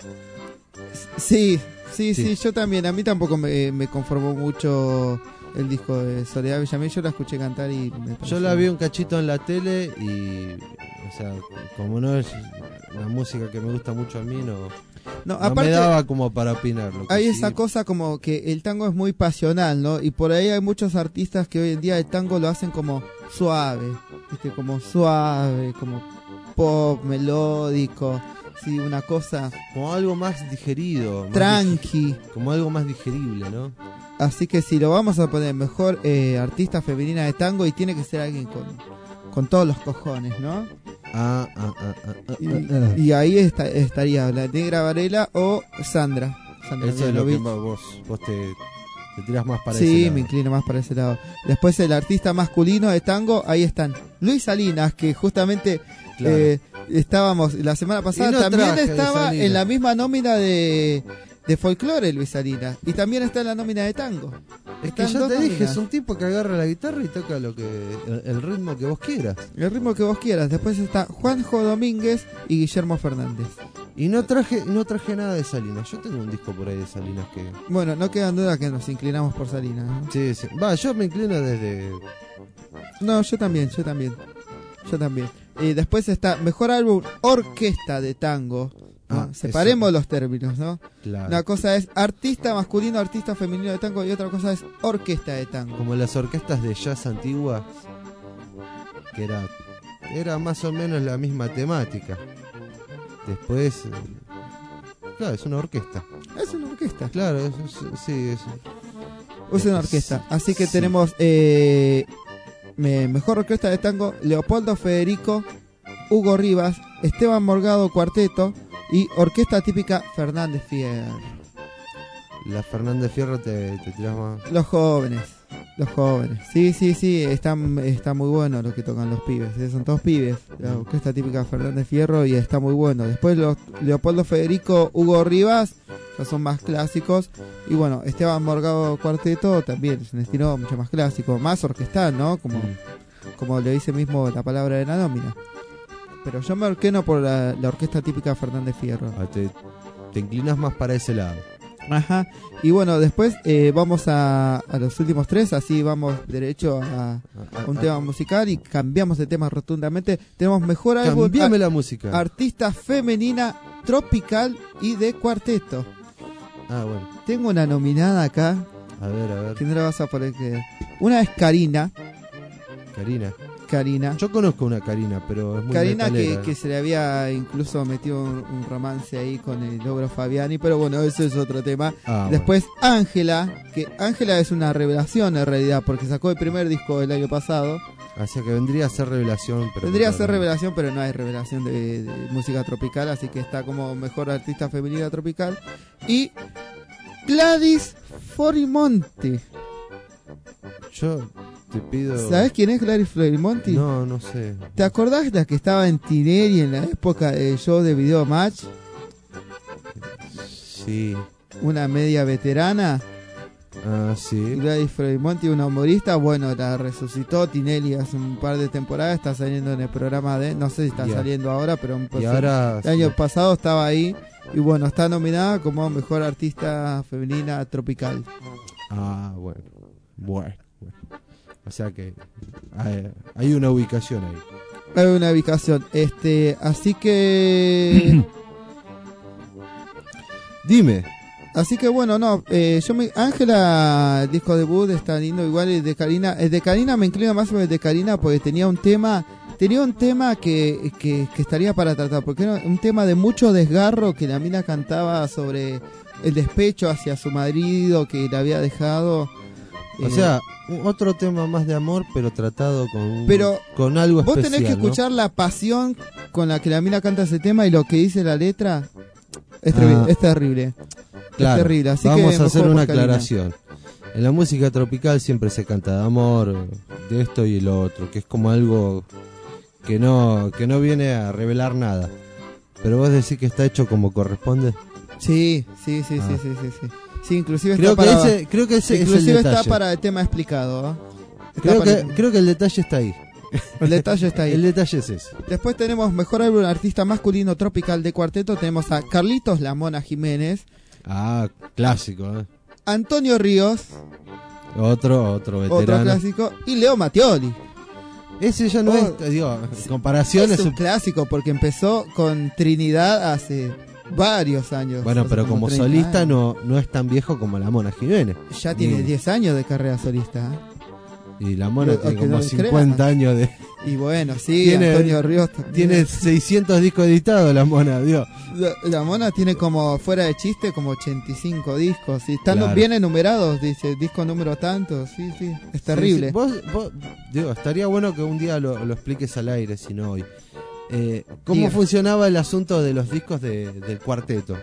Sí, sí, sí, Sí. yo también. A mí tampoco me, me conformó mucho el disco de Soledad Villamil. Yo la escuché cantar y me Yo pareció- la vi un cachito en la tele y, o sea, como no es la música que me gusta mucho a mí, no, No, no aparte- me daba como para opinar. Lo que Hay sí- esa cosa como que el tango es muy pasional, ¿no? Y por ahí hay muchos artistas que hoy en día el tango lo hacen como suave, ¿viste? Como suave, como pop, melódico, sí, una cosa como algo más digerido, más tranqui. dig- como algo más digerible, ¿no? Así que si lo vamos a poner mejor eh, artista femenina de tango, y tiene que ser alguien con, con todos los cojones, ¿no? Ah, ah, ah, ah, ah, Y, ah, ah. y ahí está, estaría la Negra Varela o Sandra. Sandra Eso es lo que Mianovich. vos, vos te, te tiras más para Sí, ese lado. me inclino más para ese lado. Después el artista masculino de tango, ahí están Luis Salinas, que justamente Claro. eh, estábamos la semana pasada, Y no también traje de estaba Salinas. en la misma nómina de de folclore Luis Salinas. Y también está en la nómina de tango. Es Están que ya dos te dije, nóminas. es un tipo que agarra la guitarra y toca lo que el, el ritmo que vos quieras. El ritmo que vos quieras. Después está Juanjo Domínguez y Guillermo Fernández. Y no traje no traje nada de Salinas. Yo tengo un disco por ahí de Salinas que... Bueno, no quedan dudas que nos inclinamos por Salinas, ¿no? Sí, sí. Va, yo me inclino desde... No, yo también, yo también. Yo también. Y después está Mejor Álbum Orquesta de Tango. ¿no? Ah, Separemos eso. los términos, ¿no? Claro. Una cosa es artista masculino, artista femenino de tango y otra cosa es orquesta de tango. Como las orquestas de jazz antiguas, que era, era más o menos la misma temática. Después, eh, claro, es una orquesta. Es una orquesta. Claro, es, es- sí, es, Es una orquesta. Así que Sí. tenemos eh, me- Mejor Orquesta de Tango, Leopoldo Federico, Hugo Rivas, Esteban Morgado Cuarteto y Orquesta Típica Fernández Fierro. la Fernández Fierro te, te tirás más. Los jóvenes, los jóvenes. Sí, sí, sí, están, está muy bueno lo que tocan los pibes. eh, Son todos pibes. La Orquesta Típica Fernández Fierro y está muy bueno. Después los Leopoldo Federico, Hugo Rivas, ya son más clásicos. Y bueno, Esteban Morgado Cuarteto también es un estilo mucho más clásico, más orquestal, ¿no? Como, como le dice mismo la palabra de la nómina. Pero yo me orqueno por la, la Orquesta Típica Fernández Fierro. Ah, te, te inclinas más para ese lado. Ajá. Y bueno, después eh, vamos a, a los últimos tres, así vamos derecho a, a un tema musical y cambiamos de tema rotundamente. Tenemos Mejor Álbum, Cambiame a- la música. Artista Femenina Tropical y de Cuarteto. Ah, bueno. Tengo una nominada acá. A ver, a ver. Que no la vas a poder creer. Una es Karina. Karina. Karina. Yo conozco una Karina, pero es muy Karina que, metalera. que se le había incluso metido un, un romance ahí con el logro Fabiani, pero bueno, eso es otro tema. Ah, Después Ángela, que Ángela es una revelación en realidad, porque sacó el primer disco el año pasado. O sea que vendría a ser revelación. Pero Vendría a no, ser no. revelación, pero no hay revelación de, de música tropical, así que está como mejor artista femenina tropical. Y Gladys Florimonte. Yo te pido... ¿Sabes quién es Gladys Florimonte? No, no sé. ¿Te acordás de la que estaba en Tinelli en la época del show de Video Match? Sí. Una media veterana. Ah, sí. Gladys Florimonte, una humorista. Bueno, la resucitó Tinelli hace un par de temporadas. Está saliendo en el programa de... No sé si está Ya. saliendo ahora, pero un Y ahora el año sí. pasado estaba ahí. Y bueno, está nominada como mejor artista femenina tropical. Ah, bueno. Bueno. bueno. O sea que hay, hay una ubicación ahí. Hay una ubicación. Este, así que... Dime. Así que bueno, no, eh, yo me... Ángela, el disco debut está lindo, igual el de Karina. El de Karina me inclino más sobre el de Karina porque tenía un tema... Tenía un tema que, que, que estaría para tratar, porque era un tema de mucho desgarro que la mina cantaba sobre el despecho hacia su marido que la había dejado. O Eh, sea, un- otro tema más de amor, pero tratado con, un- Pero con algo vos especial. tenés que ¿no? escuchar la pasión con la que la mina canta ese tema y lo que dice la letra. Es, terri- Ah. es terrible. Claro, es terrible. Así vamos que a hacer mejor una por Karina. aclaración. En la música tropical siempre se canta de amor, de esto y lo otro, que es como algo que no que no viene a revelar nada. Pero vos decís que está hecho como corresponde. Sí, sí, sí, Ah. sí, sí, sí, sí. Sí, inclusive Creo está que para... ese- creo que ese es el inclusive está detalle. para el tema explicado. ¿eh? Está Creo para que, el- creo que el detalle está ahí. El detalle está ahí. El detalle es ese. Después tenemos Mejor Álbum Artista Masculino Tropical de Cuarteto. Tenemos a Carlitos La Mona Jiménez, Ah, clásico, ¿eh? Antonio Ríos, Otro, otro otro veterano. clásico, y Leo Mattioli. Ese ya no Oh, es, digo, comparaciones. Es un clásico porque empezó con Trinidad hace varios años. Bueno, hace pero como treinta solista años. no, no es tan viejo como la Mona Jiménez. Ya tiene Ni- diez años de carrera solista. ¿eh? Y la Mona Aunque tiene no como le cincuenta creas. años de... Y bueno, sí, Tiene- Antonio Ríos también. Tiene seiscientos discos editados la Mona, Dios. La, la Mona tiene como, fuera de chiste, como ochenta y cinco discos. Y están Claro. bien enumerados, dice, disco número tanto. Sí, sí, es terrible. Sí, sí. Vos, vos- digo, estaría bueno que un día lo, lo expliques al aire, si no hoy. Eh, ¿Cómo Diga. funcionaba el asunto de los discos de- del cuarteto?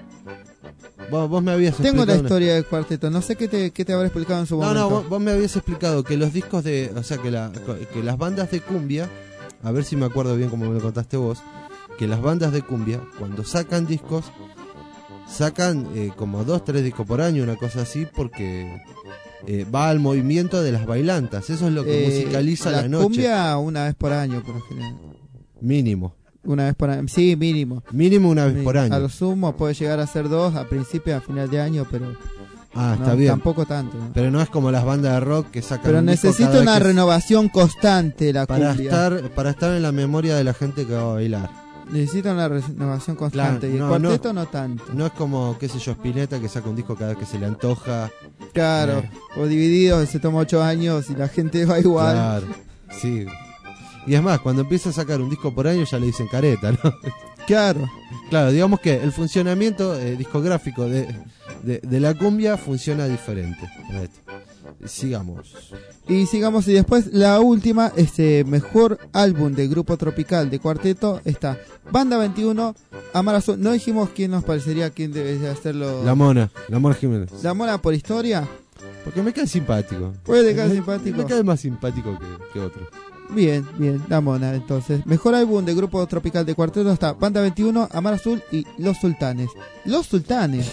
Vos, vos me habías Tengo la explicado una- historia del cuarteto, no sé qué te, qué te habrá explicado en su No, momento. no, vos, vos me habías explicado que los discos de... O sea, que, la, que las bandas de cumbia... A ver si me acuerdo bien como me lo contaste vos. Que las bandas de cumbia, cuando sacan discos, sacan eh, como dos, tres discos por año, una cosa así, porque eh, va al movimiento de las bailantas. Eso es lo que Eh, musicaliza la, la noche. cumbia una vez por año, por lo general. Mínimo. Una vez por año, sí, mínimo. Mínimo una vez Sí, por año. A lo sumo puede llegar a ser dos a principio, a final de año, pero Ah, no, está bien. tampoco tanto. ¿no? Pero no es como las bandas de rock que sacan Pero un disco necesita cada vez una que- renovación constante la para cumbia. estar para estar en la memoria de la gente que va a bailar. Necesita una renovación constante. Claro, y el no, cuarteto no, tanto. No es como, qué sé yo, Spinetta que saca un disco cada vez que se le antoja. Claro. Eh. O Divididos, se toma ocho años y la gente va igual. Claro, sí. Y es más, cuando empieza a sacar un disco por año ya le dicen careta, ¿no? Claro. Claro, digamos que el funcionamiento eh, discográfico de, de, de la cumbia funciona diferente. Sigamos. Y sigamos, y después la última, este mejor álbum de grupo tropical de cuarteto está Banda veintiuno, Amar Azul. No dijimos quién nos parecería quién debería hacerlo. La Mona, la Mona Jiménez. La Mona por historia. Porque me cae simpático. Puede caer Me- simpático. Me cae más simpático que, que otro. Bien, bien, la Mona entonces. Mejor álbum de grupo tropical de cuarteto está Banda veintiuno, Amar Azul y Los Sultanes. Los Sultanes.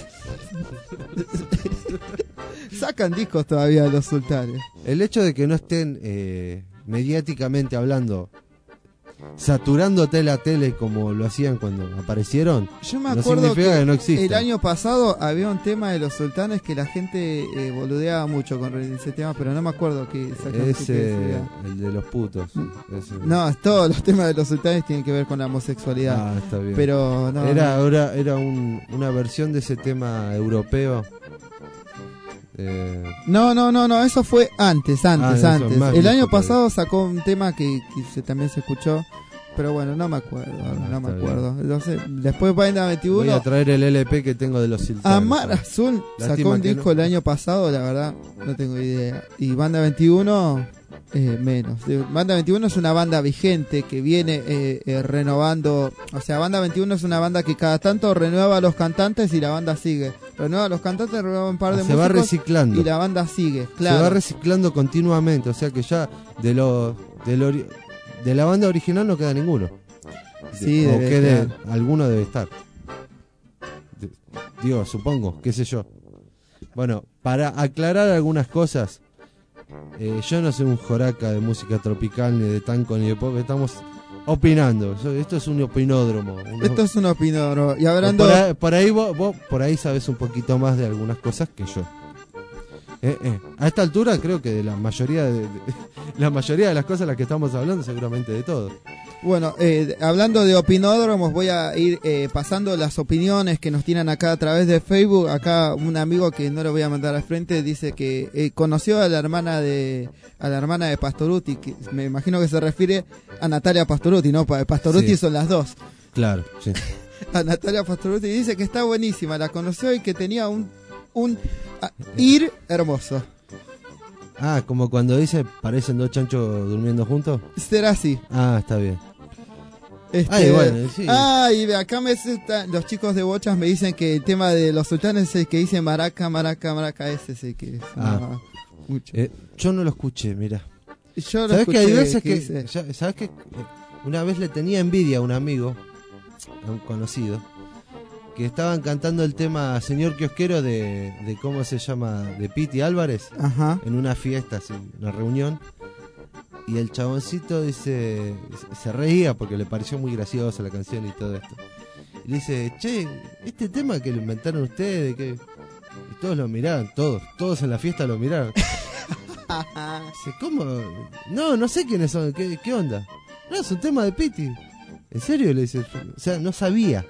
Sacan discos todavía de Los Sultanes. El hecho de que no estén eh, mediáticamente hablando, saturándote la tele como lo hacían cuando aparecieron, Yo me no acuerdo significa que, que no existen. el año pasado había un tema de Los Sultanes que la gente eh, boludeaba mucho con ese tema, pero no me acuerdo que exactamente qué Ese, decía. el de los putos. Ese. No, todos los temas de Los Sultanes tienen que ver con la homosexualidad. Ah, está bien. Pero no. Era, no. era, era un- una versión de ese tema europeo. Eh, No, no, no, no, eso fue antes, antes, Ah, eso, antes. más El viejo año todavía. pasado sacó un tema que, que se- también se escuchó, pero bueno, no me acuerdo, ahora, no me está acuerdo. Entonces, después Banda veintiuno, voy a traer el L P que tengo de los Sultanes. Amar Azul Lástima sacó un que disco no- el año pasado, la verdad, no tengo idea. Y Banda veintiuno, eh, menos. De- Banda veintiuno es una banda vigente que viene eh, eh, renovando. O sea, Banda veintiuno es una banda que cada tanto renueva a los cantantes y la banda sigue. Renueva a los cantantes, renueva un par de Se va músicos reciclando. y la banda sigue. Claro. Se va reciclando continuamente, o sea que ya de lo, de, lo ori- de la banda original no queda ninguno. Sí, o debe quede, quedar. alguno debe estar. De- digo, supongo, qué sé yo. Bueno, para aclarar algunas cosas, eh, yo no soy un joraca de música tropical, ni de tango, ni de pop, estamos opinando. Yo- Esto es un opinódromo. uno- Esto es un opinódromo. Y hablando. por ahí, por ahí vos, vos por ahí sabes un poquito más de algunas cosas que yo. Eh, eh. A esta altura creo que de la mayoría de, de- la mayoría de las cosas de las que estamos hablando, seguramente de todo. Bueno, eh, hablando de opinódromos, voy a ir eh, pasando las opiniones que nos tiran acá a través de Facebook. Acá un amigo que no lo voy a mandar al frente dice que eh, conoció a la hermana de a la hermana de Pastorutti, que me imagino que se refiere a Natalia Pastorutti, ¿no? Pa- Pastorutti Sí. son las dos. Claro, sí. A Natalia Pastorutti dice que está buenísima, la conoció y que tenía un un a- ir hermoso. Ah, como cuando dice parecen dos chanchos durmiendo juntos. Será así. Ah, está bien. Este, Ay, bueno, sí. ah, y de acá me está- los chicos de Bochas me dicen que el tema de los sultanes es el que dice maraca, maraca, maraca, ese es el que sonaba Ah. mucho. Eh, yo no lo escuché, mira. Yo lo ¿Sabes que hay escuché, veces que que, dice- ya- ¿sabes que una vez le tenía envidia a un amigo, a un conocido, que estaban cantando el tema Señor Kiosquero de, de cómo se llama, de Piti Álvarez, Ajá. en una fiesta, así, una reunión, y el chaboncito dice, se reía porque le pareció muy graciosa la canción y todo esto. Y le dice, che, este tema que lo inventaron ustedes, que... Y todos lo miraron, todos, todos en la fiesta lo miraron. Dice, ¿cómo? No, no sé quiénes son, ¿qué, qué onda? No, es un tema de Piti. ¿En serio? Le dice, o sea, no sabía.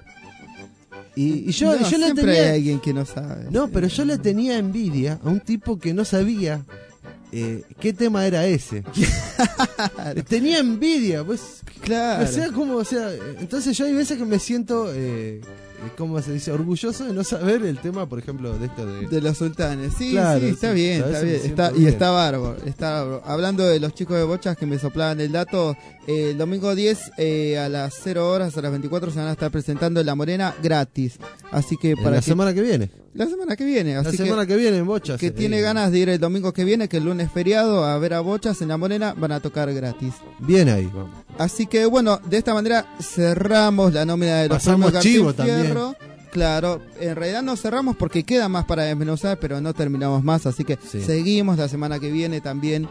Y, y yo, No, yo le siempre tenía... hay alguien que no sabe. No, pero yo le tenía envidia a un tipo que no sabía eh, qué tema era ese. Tenía envidia, pues. Claro. O sea, como, o sea, entonces yo hay veces que me siento, eh, ¿cómo se dice? Orgulloso de no saber el tema, por ejemplo, de esto de... De los sultanes, sí, Claro, sí, está sí, bien, a está veces me bien, siento está, y bien. está bárbaro, está bárbaro. Hablando de los chicos de Bochas que me soplaban el dato, eh, el domingo diez eh, a las cero horas, a las veinticuatro se van a estar presentando en La Morena gratis, así que En para la que- semana que viene. La semana que viene, La así semana que viene en Bochas. que eh, tiene ganas de ir el domingo que viene, que el lunes feriado, a ver a Bochas en La Morena, van a tocar gratis. Bien ahí, vamos. Así que bueno, de esta manera cerramos la nómina de los Pasamos premios Martín chivo también. Fierro. Claro, en realidad no cerramos porque queda más para desmenuzar, pero no terminamos más, así que Sí. seguimos la semana que viene también.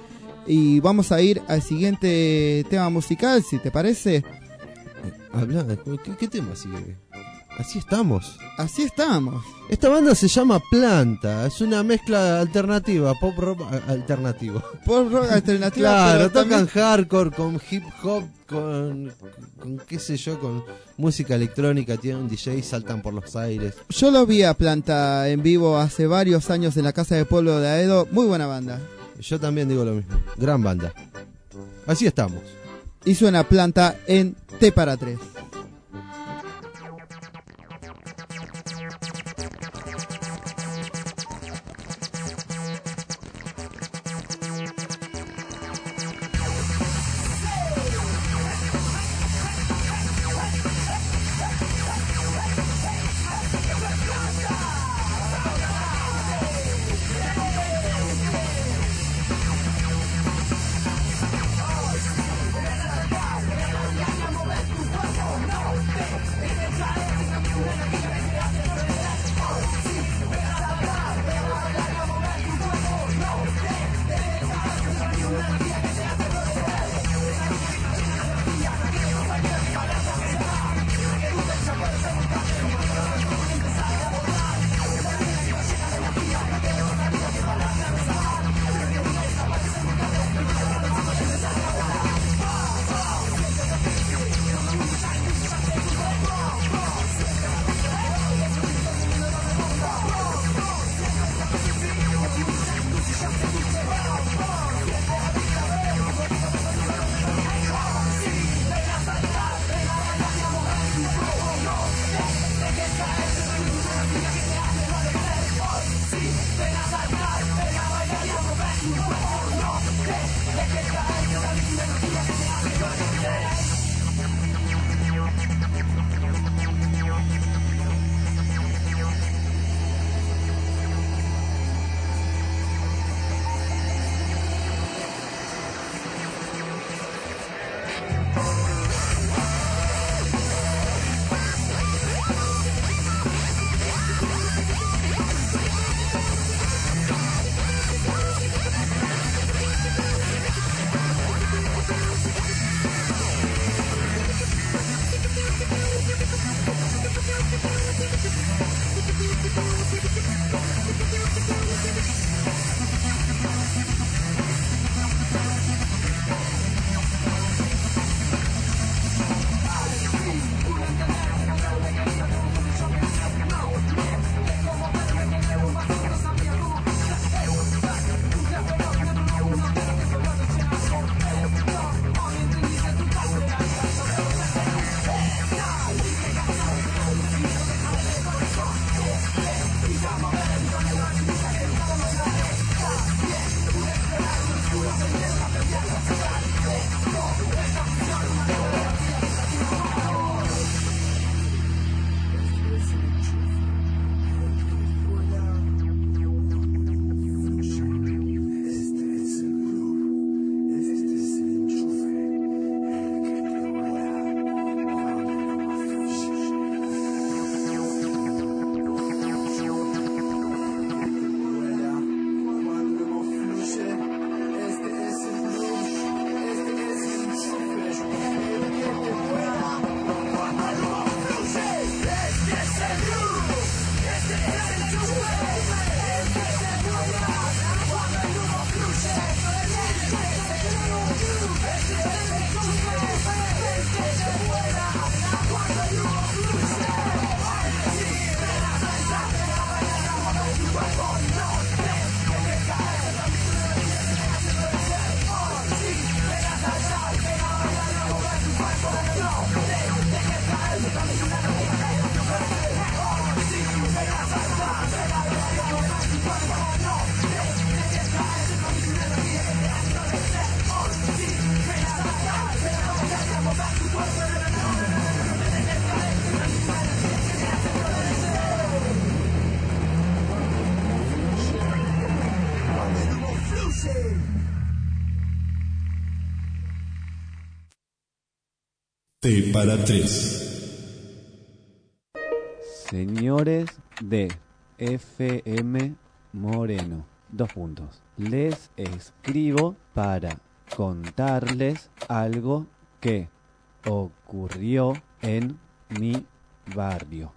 Y vamos a ir al siguiente tema musical, si te parece. Habla, ¿qué, qué tema sigue? Así estamos. Así estamos. Esta banda se llama Planta, es una mezcla alternativa, pop rock a- alternativo. Pop rock alternativo. Claro, pero tocan también- hardcore con hip hop, con, con qué sé yo, con música electrónica, tienen un D J, saltan por los aires. Yo lo vi a Planta en vivo hace varios años en la Casa de Pueblo de Aedo. Muy buena banda. Yo también digo lo mismo, gran banda. Así estamos. Y suena Planta en T para tres. T para tres. Señores de F M Moreno, dos puntos. Les escribo para contarles algo que ocurrió en mi barrio.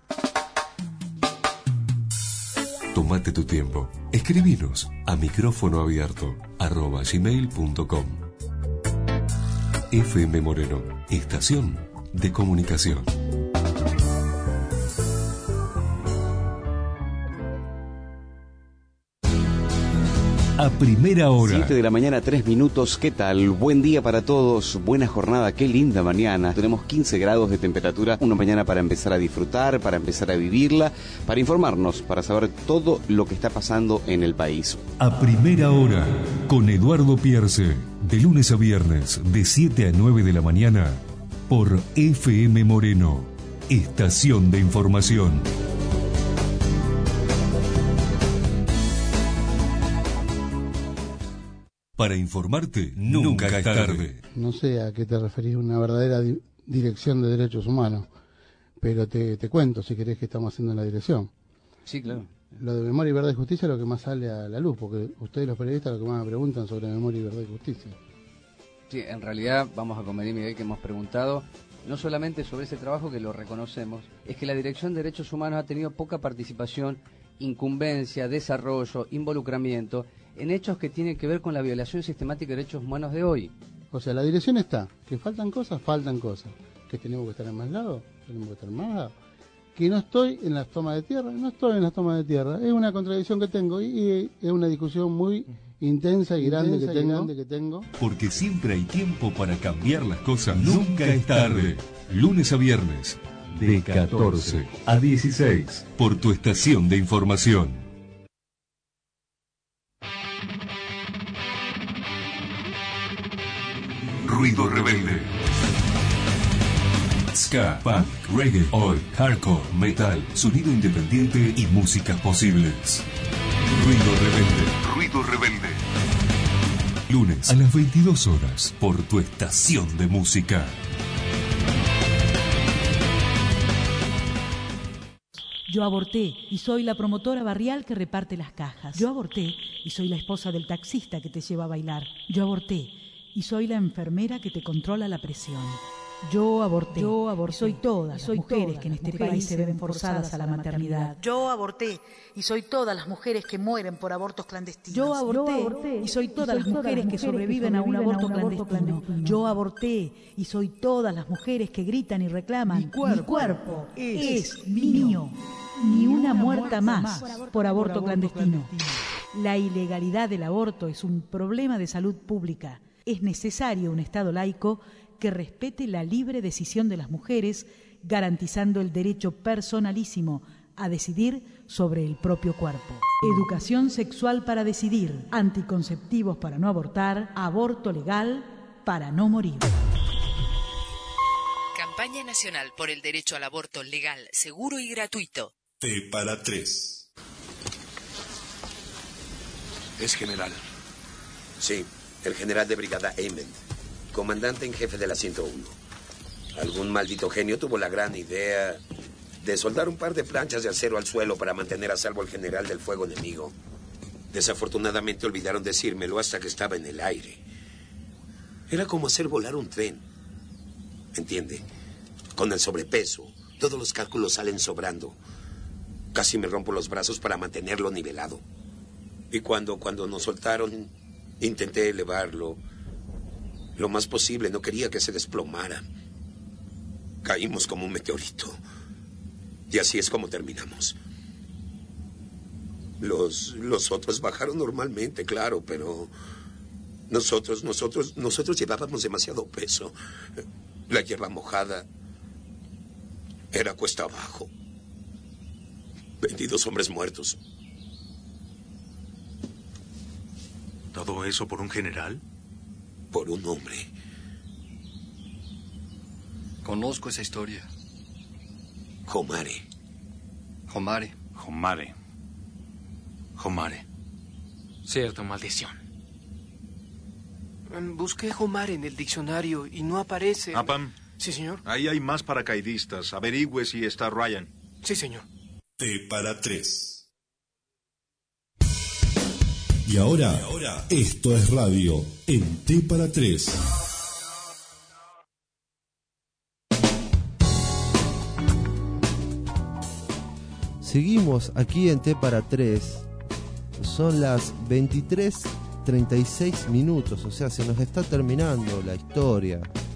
Tómate tu tiempo. Escribinos a micrófono abierto arroba gmail punto com. F M Moreno, estación de comunicación. A primera hora. siete de la mañana, tres minutos. ¿Qué tal? Buen día para todos. Buena jornada. Qué linda mañana. Tenemos quince grados de temperatura. Una mañana para empezar a disfrutar, para empezar a vivirla, para informarnos, para saber todo lo que está pasando en el país. A primera hora, con Eduardo Pierce. De lunes a viernes, de siete a nueve de la mañana, por F M Moreno, estación de información. Para informarte, nunca es tarde. No sé a qué te referís, una verdadera di- dirección de derechos humanos, pero te, te cuento si querés que estamos haciendo en la dirección. Sí, claro. Lo de memoria y verdad y justicia es lo que más sale a la luz, porque ustedes los periodistas lo que más me preguntan sobre memoria y verdad y justicia. Sí, en realidad vamos a convenir, Miguel, que hemos preguntado no solamente sobre ese trabajo, que lo reconocemos, es que la Dirección de Derechos Humanos ha tenido poca participación, incumbencia, desarrollo, involucramiento en hechos que tienen que ver con la violación sistemática de derechos humanos de hoy. O sea, la dirección está, que faltan cosas, faltan cosas, que tenemos que estar en más lados, tenemos que estar en más lados, que no estoy en las tomas de tierra, no estoy en las tomas de tierra, es una contradicción que tengo y, y es una discusión muy intensa y grande, intensa que, tengo, y grande que tengo. Porque siempre hay tiempo para cambiar las cosas, nunca es tarde. Lunes a viernes, de catorce a dieciséis, por tu estación de información. Ruido rebelde. Ska, punk, reggae, oi, hardcore, metal, sonido independiente y músicas posibles. Ruido rebelde. Ruido rebelde. Lunes a las veintidós horas por tu estación de música. Yo aborté y soy la promotora barrial que reparte las cajas. Yo aborté y soy la esposa del taxista que te lleva a bailar. Yo aborté y soy la enfermera que te controla la presión. Yo aborté. Yo aborté. Soy todas las mujeres que en este país se ven forzadas a la maternidad. Yo aborté y soy todas las mujeres que mueren por abortos clandestinos. Yo aborté y soy todas las mujeres que sobreviven a un aborto clandestino. Yo aborté y soy todas las mujeres que gritan y reclaman. Mi cuerpo, mi cuerpo es, es mío. Ni una muerta más por aborto clandestino. La ilegalidad del aborto es un problema de salud pública. Es necesario un Estado laico que respete la libre decisión de las mujeres, garantizando el derecho personalísimo a decidir sobre el propio cuerpo. Educación sexual para decidir, anticonceptivos para no abortar, aborto legal para no morir. Campaña Nacional por el Derecho al Aborto Legal, Seguro y Gratuito. T para tres. Es general. Sí, el general de brigada Ament, comandante en jefe de la ciento uno. Algún maldito genio tuvo la gran idea de soldar un par de planchas de acero al suelo para mantener a salvo al general del fuego enemigo. Desafortunadamente olvidaron decírmelo hasta que estaba en el aire. Era como hacer volar un tren. ¿Entiende? Con el sobrepeso, todos los cálculos salen sobrando. Casi me rompo los brazos para mantenerlo nivelado. Y cuando, cuando nos soltaron, intenté elevarlo lo más posible. No quería que se desplomara. Caímos como un meteorito. Y así es como terminamos. Los, los otros bajaron normalmente, claro, pero nosotros, nosotros, nosotros llevábamos demasiado peso. La hierba mojada era cuesta abajo. veintidós hombres muertos. ¿Todo eso por un general? Por un hombre. Conozco esa historia. Homare. Homare. Homare. Homare. Cierto, maldición. Busqué Homare en el diccionario y no aparece. Apam. Sí, señor. Ahí hay más paracaidistas. Averigüe si está Ryan. Sí, señor. T para tres. Y ahora, esto es radio en T para tres. Seguimos aquí en T para tres. Son las veintitrés treinta y seis minutos, o sea, se nos está terminando la historia.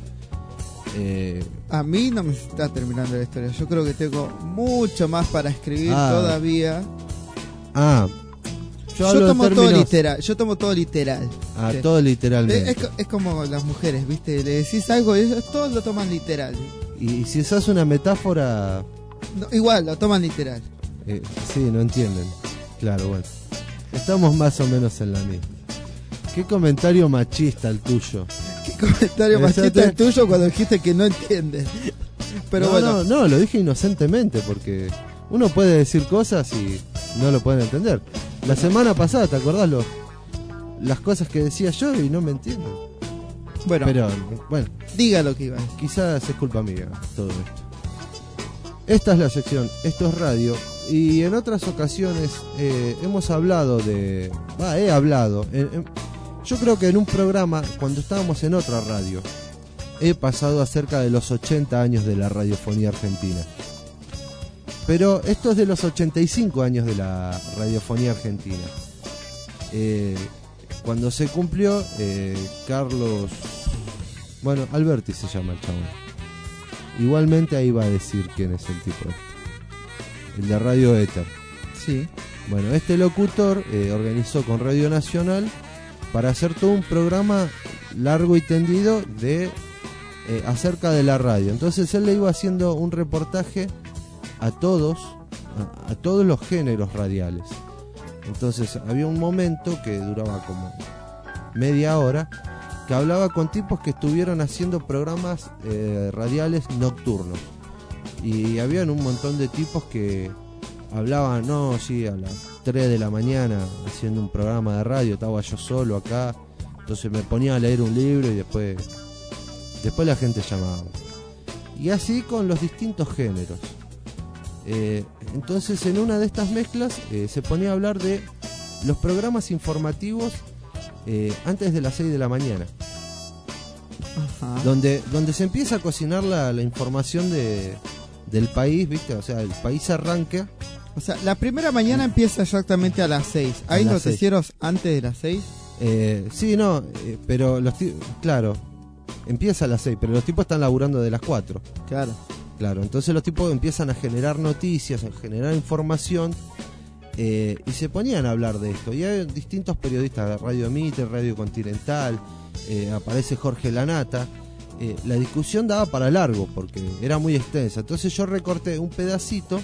Eh, A mí no me está terminando la historia. Yo creo que tengo mucho más para escribir Ah. todavía. ah, yo, Yo, hablo de tomo todo términos- literal. Yo tomo todo literal. Ah, Sí. todo literalmente. Es, es co- es como las mujeres, ¿viste? Le decís algo y ellos todos lo toman literal. Y si usas una metáfora, No, igual, lo toman literal. eh, sí, no entienden. Claro, bueno. Estamos más o menos en la misma. Qué comentario machista el tuyo. Qué comentario Exacto. machista el tuyo cuando dijiste que no entiendes. Pero no, bueno. no, no, lo dije inocentemente porque uno puede decir cosas y no lo pueden entender. La semana pasada, ¿te acordás lo, las cosas que decía yo y no me entienden? Bueno, Pero, bueno, diga lo que iba. quizás es culpa mía todo esto. Esta es la sección, esto es radio. Y en otras ocasiones eh, hemos hablado de... Va, he hablado. en- en- yo creo que en un programa, cuando estábamos en otra radio, he pasado acerca de los ochenta años de la radiofonía argentina. Pero esto es de los ochenta y cinco años de la radiofonía argentina. Eh, cuando se cumplió, eh, Carlos... Bueno, Alberti se llama el chabón. Igualmente ahí va a decir quién es el tipo este. El de Radio Éter. Sí. Bueno, este locutor eh, organizó con Radio Nacional para hacer todo un programa largo y tendido de eh, acerca de la radio. Entonces él le iba haciendo un reportaje a todos, a, a todos los géneros radiales. Entonces había un momento que duraba como media hora que hablaba con tipos que estuvieron haciendo programas eh, radiales nocturnos. Y habían un montón de tipos que hablaban, no, sí, a las tres de la mañana haciendo un programa de radio, estaba yo solo acá, entonces me ponía a leer un libro y después después la gente llamaba. Y así con los distintos géneros. Eh, entonces en una de estas mezclas eh, se ponía a hablar de los programas informativos eh, antes de las seis de la mañana. Ajá. Donde, donde se empieza a cocinar la, la información de, del país, ¿viste? O sea, el país arranca. O sea, la primera mañana empieza exactamente a las seis. ¿Hay las noticieros antes de las seis? Eh, sí, no, eh, pero los ti- claro, empieza a las seis, pero los tipos están laburando de las cuatro. Claro. Claro, entonces los tipos empiezan a generar noticias, a generar información eh, y se ponían a hablar de esto. Y hay distintos periodistas, Radio Mitre, Radio Continental, eh, aparece Jorge Lanata. Eh, la discusión daba para largo porque era muy extensa. Entonces yo recorté un pedacito,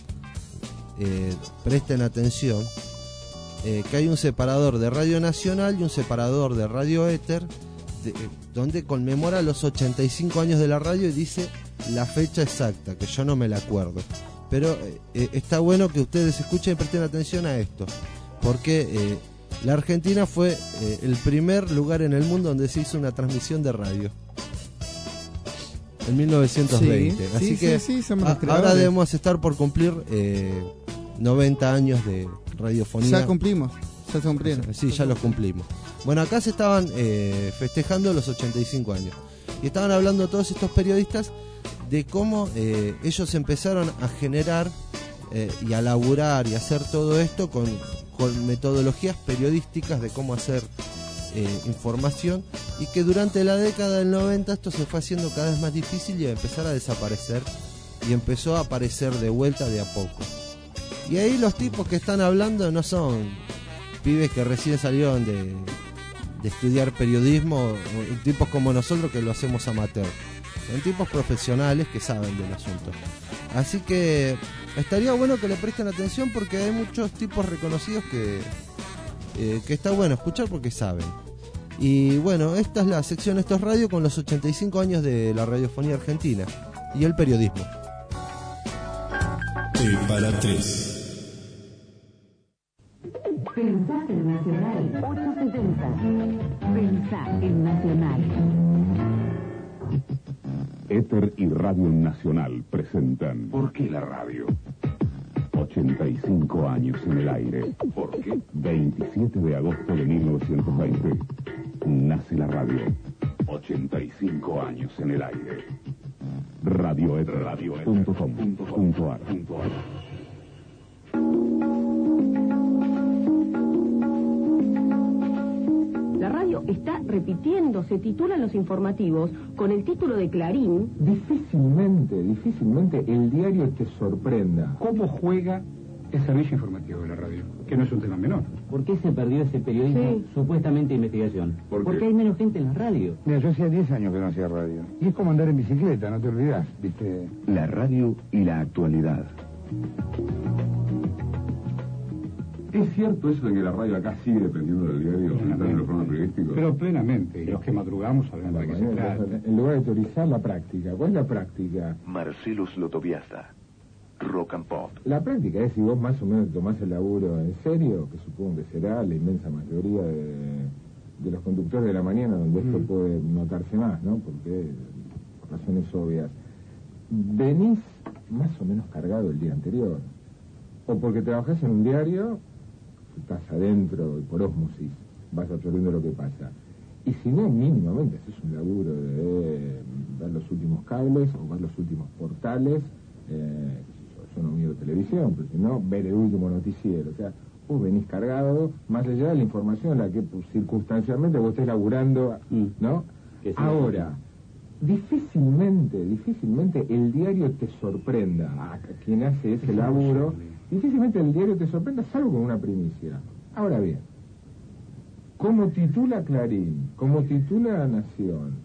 eh, presten atención, eh, que hay un separador de Radio Nacional y un separador de Radio Éter, de, eh, donde conmemora los ochenta y cinco años de la radio y dice la fecha exacta, que yo no me la acuerdo. Pero eh, eh, está bueno que ustedes escuchen y presten atención a esto, porque eh, la Argentina fue eh, el primer lugar en el mundo donde se hizo una transmisión de radio. En mil novecientos veinte. Sí, Así sí, que sí, sí, somos a- los creadores. ahora debemos estar por cumplir eh, noventa años de radiofonía. Ya cumplimos. Ya se cumplieron. Sí, ya los cumplimos. Bueno, acá se estaban eh, festejando los ochenta y cinco años. Y estaban hablando todos estos periodistas de cómo eh, ellos empezaron a generar eh, y a laburar y hacer todo esto con, con metodologías periodísticas de cómo hacer eh, información, y que durante la década del noventa esto se fue haciendo cada vez más difícil y a empezar a desaparecer, y empezó a aparecer de vuelta de a poco. Y ahí los tipos que están hablando no son pibes que recién salieron de, de estudiar periodismo, o tipos como nosotros que lo hacemos amateur. Son tipos profesionales que saben del asunto. Así que estaría bueno que le presten atención porque hay muchos tipos reconocidos que, eh, que está bueno escuchar porque saben. Y bueno, esta es la sección Esto es Radio con los ochenta y cinco años de la radiofonía argentina y el periodismo. T para tres. Pensá en Nacional ocho setenta. Pensá en Nacional. Éter y Radio Nacional presentan ¿Por qué la radio? ochenta y cinco años en el aire. ¿Por qué? veintisiete de agosto de mil novecientos veinte. Nace la radio. ochenta y cinco años en el aire. Radio et radio punto com punto ar. La radio está repitiendo, se titulan los informativos con el título de Clarín. Difícilmente, difícilmente el diario te sorprenda. ¿Cómo juega el servicio informativo de la radio? Que no es un tema menor. ¿Por qué se perdió ese periodismo sí. supuestamente de investigación? ¿Por Porque hay menos gente en la radio. Mira, yo hacía diez años que no hacía radio. Y es como andar en bicicleta, no te olvidás, ¿viste? La radio y la actualidad. ¿Es cierto eso de que la radio acá sigue dependiendo del diario en los programas periodísticos? Pero plenamente, y los que madrugamos sabemos de qué se trata. En lugar de teorizar la práctica, ¿cuál es la práctica? Marcelo Slotoviasta, Rock and Pop. La práctica es si vos más o menos tomás el laburo en serio, que supongo que será la inmensa mayoría de, de los conductores de la mañana, donde mm. esto puede notarse más, ¿no? Porque, por razones obvias, venís más o menos cargado el día anterior. O porque trabajás en un diario, estás adentro y por ósmosis vas absorbiendo lo que pasa. Y si no, mínimamente haces un laburo de ver los últimos cables o ver los últimos portales. Eh, yo no miro televisión, pero si no, ver el último noticiero. O sea, vos venís cargado, más allá de la información en la que pues, circunstancialmente vos estés laburando, ¿no? Ahora, difícilmente, difícilmente el diario te sorprenda a quien hace ese laburo. Difícilmente el diario te sorprenda, salvo con una primicia. Ahora bien, como titula Clarín, como titula Nación,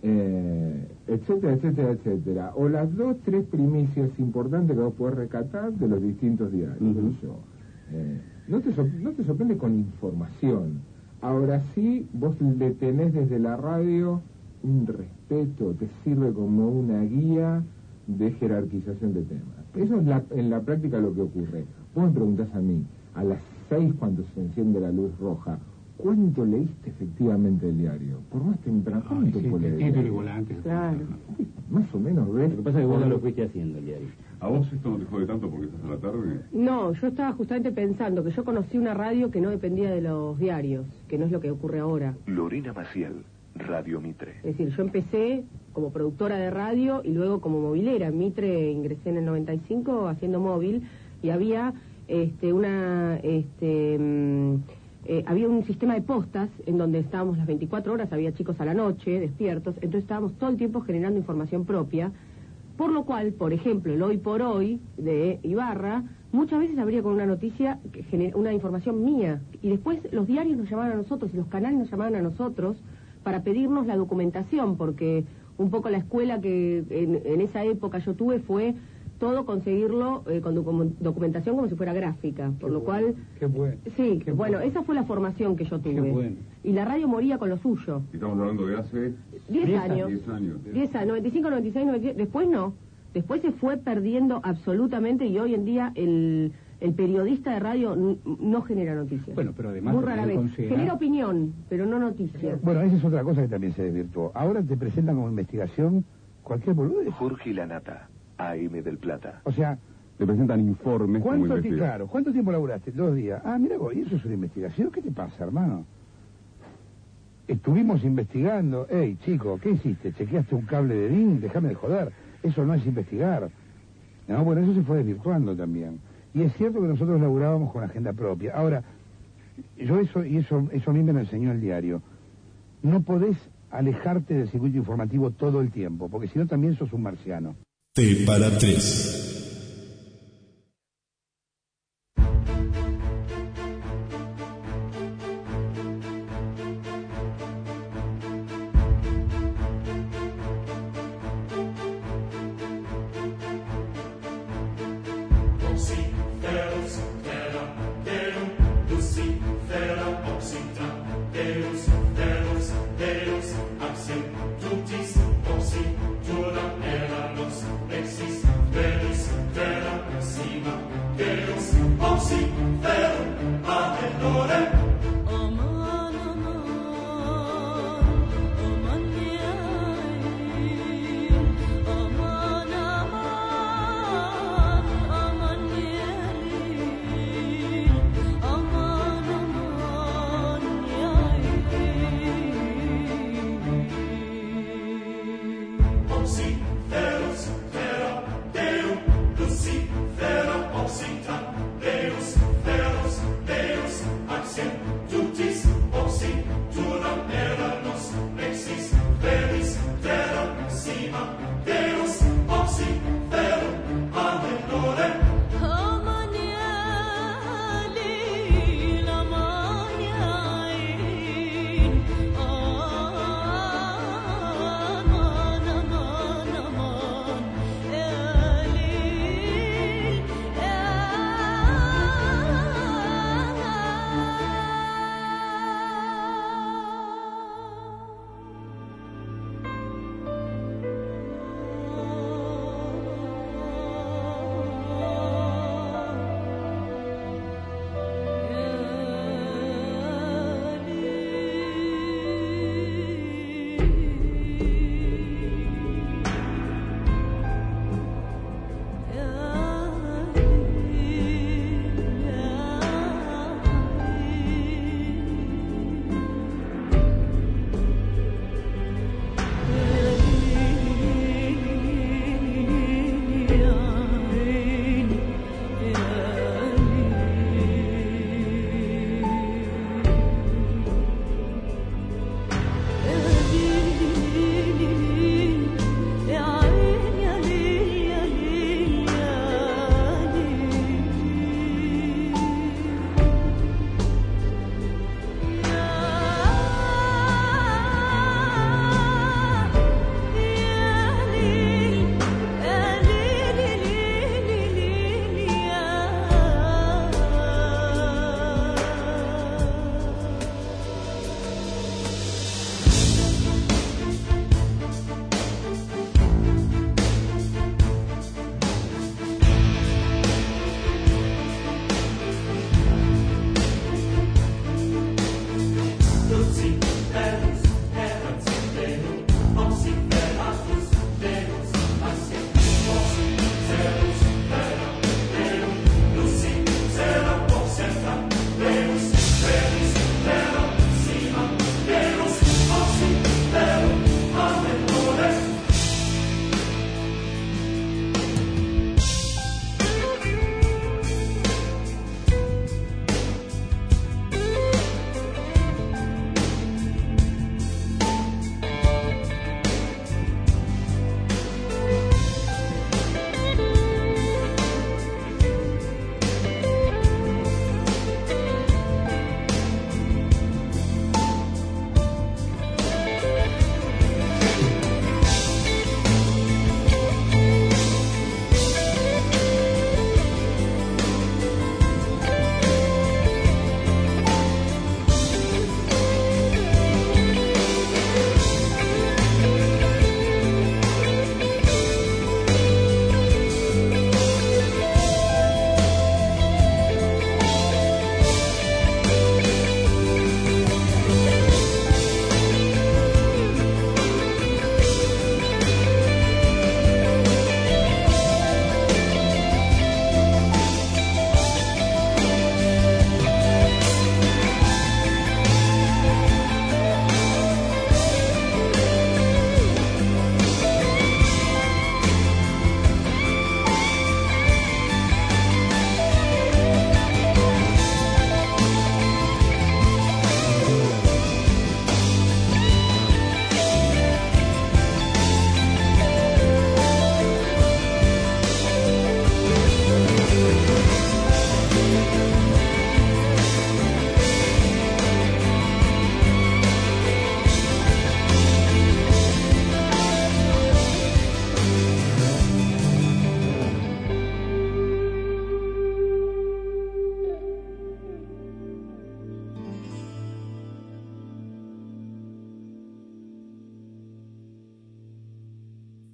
eh, etcétera, etcétera, etcétera, o las dos, tres primicias importantes que vos podés rescatar de los distintos diarios, uh-huh. yo, eh, no, te no te sorprende con información. Ahora sí, vos le tenés desde la radio un respeto, te sirve como una guía de jerarquización de temas. Eso es la, en la práctica lo que ocurre. Vos me preguntás a mí, a las seis cuando se enciende la luz roja, ¿cuánto leíste efectivamente el diario? Por más temprano, ¿cuánto sí, fue leer? Título y volante. Claro. Más o menos, ¿ves? Lo que pasa es que vos no lo fuiste haciendo el diario. ¿A vos esto no te jode tanto porque estás a la tarde? No, yo estaba justamente pensando que yo conocí una radio que no dependía de los diarios, que no es lo que ocurre ahora. Lorena Maciel, Radio Mitre. Es decir, yo empecé como productora de radio y luego como movilera. En Mitre ingresé en el noventa y cinco haciendo móvil y había este una este mm, eh, había un sistema de postas en donde estábamos las veinticuatro horas, había chicos a la noche despiertos, entonces estábamos todo el tiempo generando información propia, por lo cual, por ejemplo, el Hoy por Hoy de Ibarra muchas veces abría con una noticia, que genera una información mía, y después los diarios nos llamaban a nosotros y los canales nos llamaban a nosotros para pedirnos la documentación, porque un poco la escuela que en, en esa época yo tuve fue todo conseguirlo eh, con docu documentación como si fuera gráfica, por qué lo bueno, cual... Qué bueno. Sí, qué bueno, bueno, esa fue la formación que yo tuve. Qué bueno. Y la radio moría con lo suyo. Estamos hablando de hace... diez años. diez años. diez años, noventa y cinco, noventa y seis, noventa y siete, después no. Después se fue perdiendo absolutamente y hoy en día el... El periodista de radio no genera noticias. Bueno, pero además... Muy rara vez. Considera... Genera opinión, pero no noticias. Bueno, esa es otra cosa que también se desvirtuó. Ahora te presentan como investigación cualquier boludez. Jorge Lanata, A M del Plata. O sea... Te presentan informes como ¿cuánto, investigación. claro, ¿cuánto tiempo laburaste? Dos días. Ah, mira vos, ¿y eso es una investigación? ¿Qué te pasa, hermano? Estuvimos investigando. Ey, chico, ¿qué hiciste? ¿Chequeaste un cable de D I N? Déjame de joder. Eso no es investigar. No, bueno, eso se fue desvirtuando también. Y es cierto que nosotros laburábamos con agenda propia. Ahora, yo eso, y eso, eso a mí me lo enseñó el diario, no podés alejarte del circuito informativo todo el tiempo, porque si no también sos un marciano. T para tres.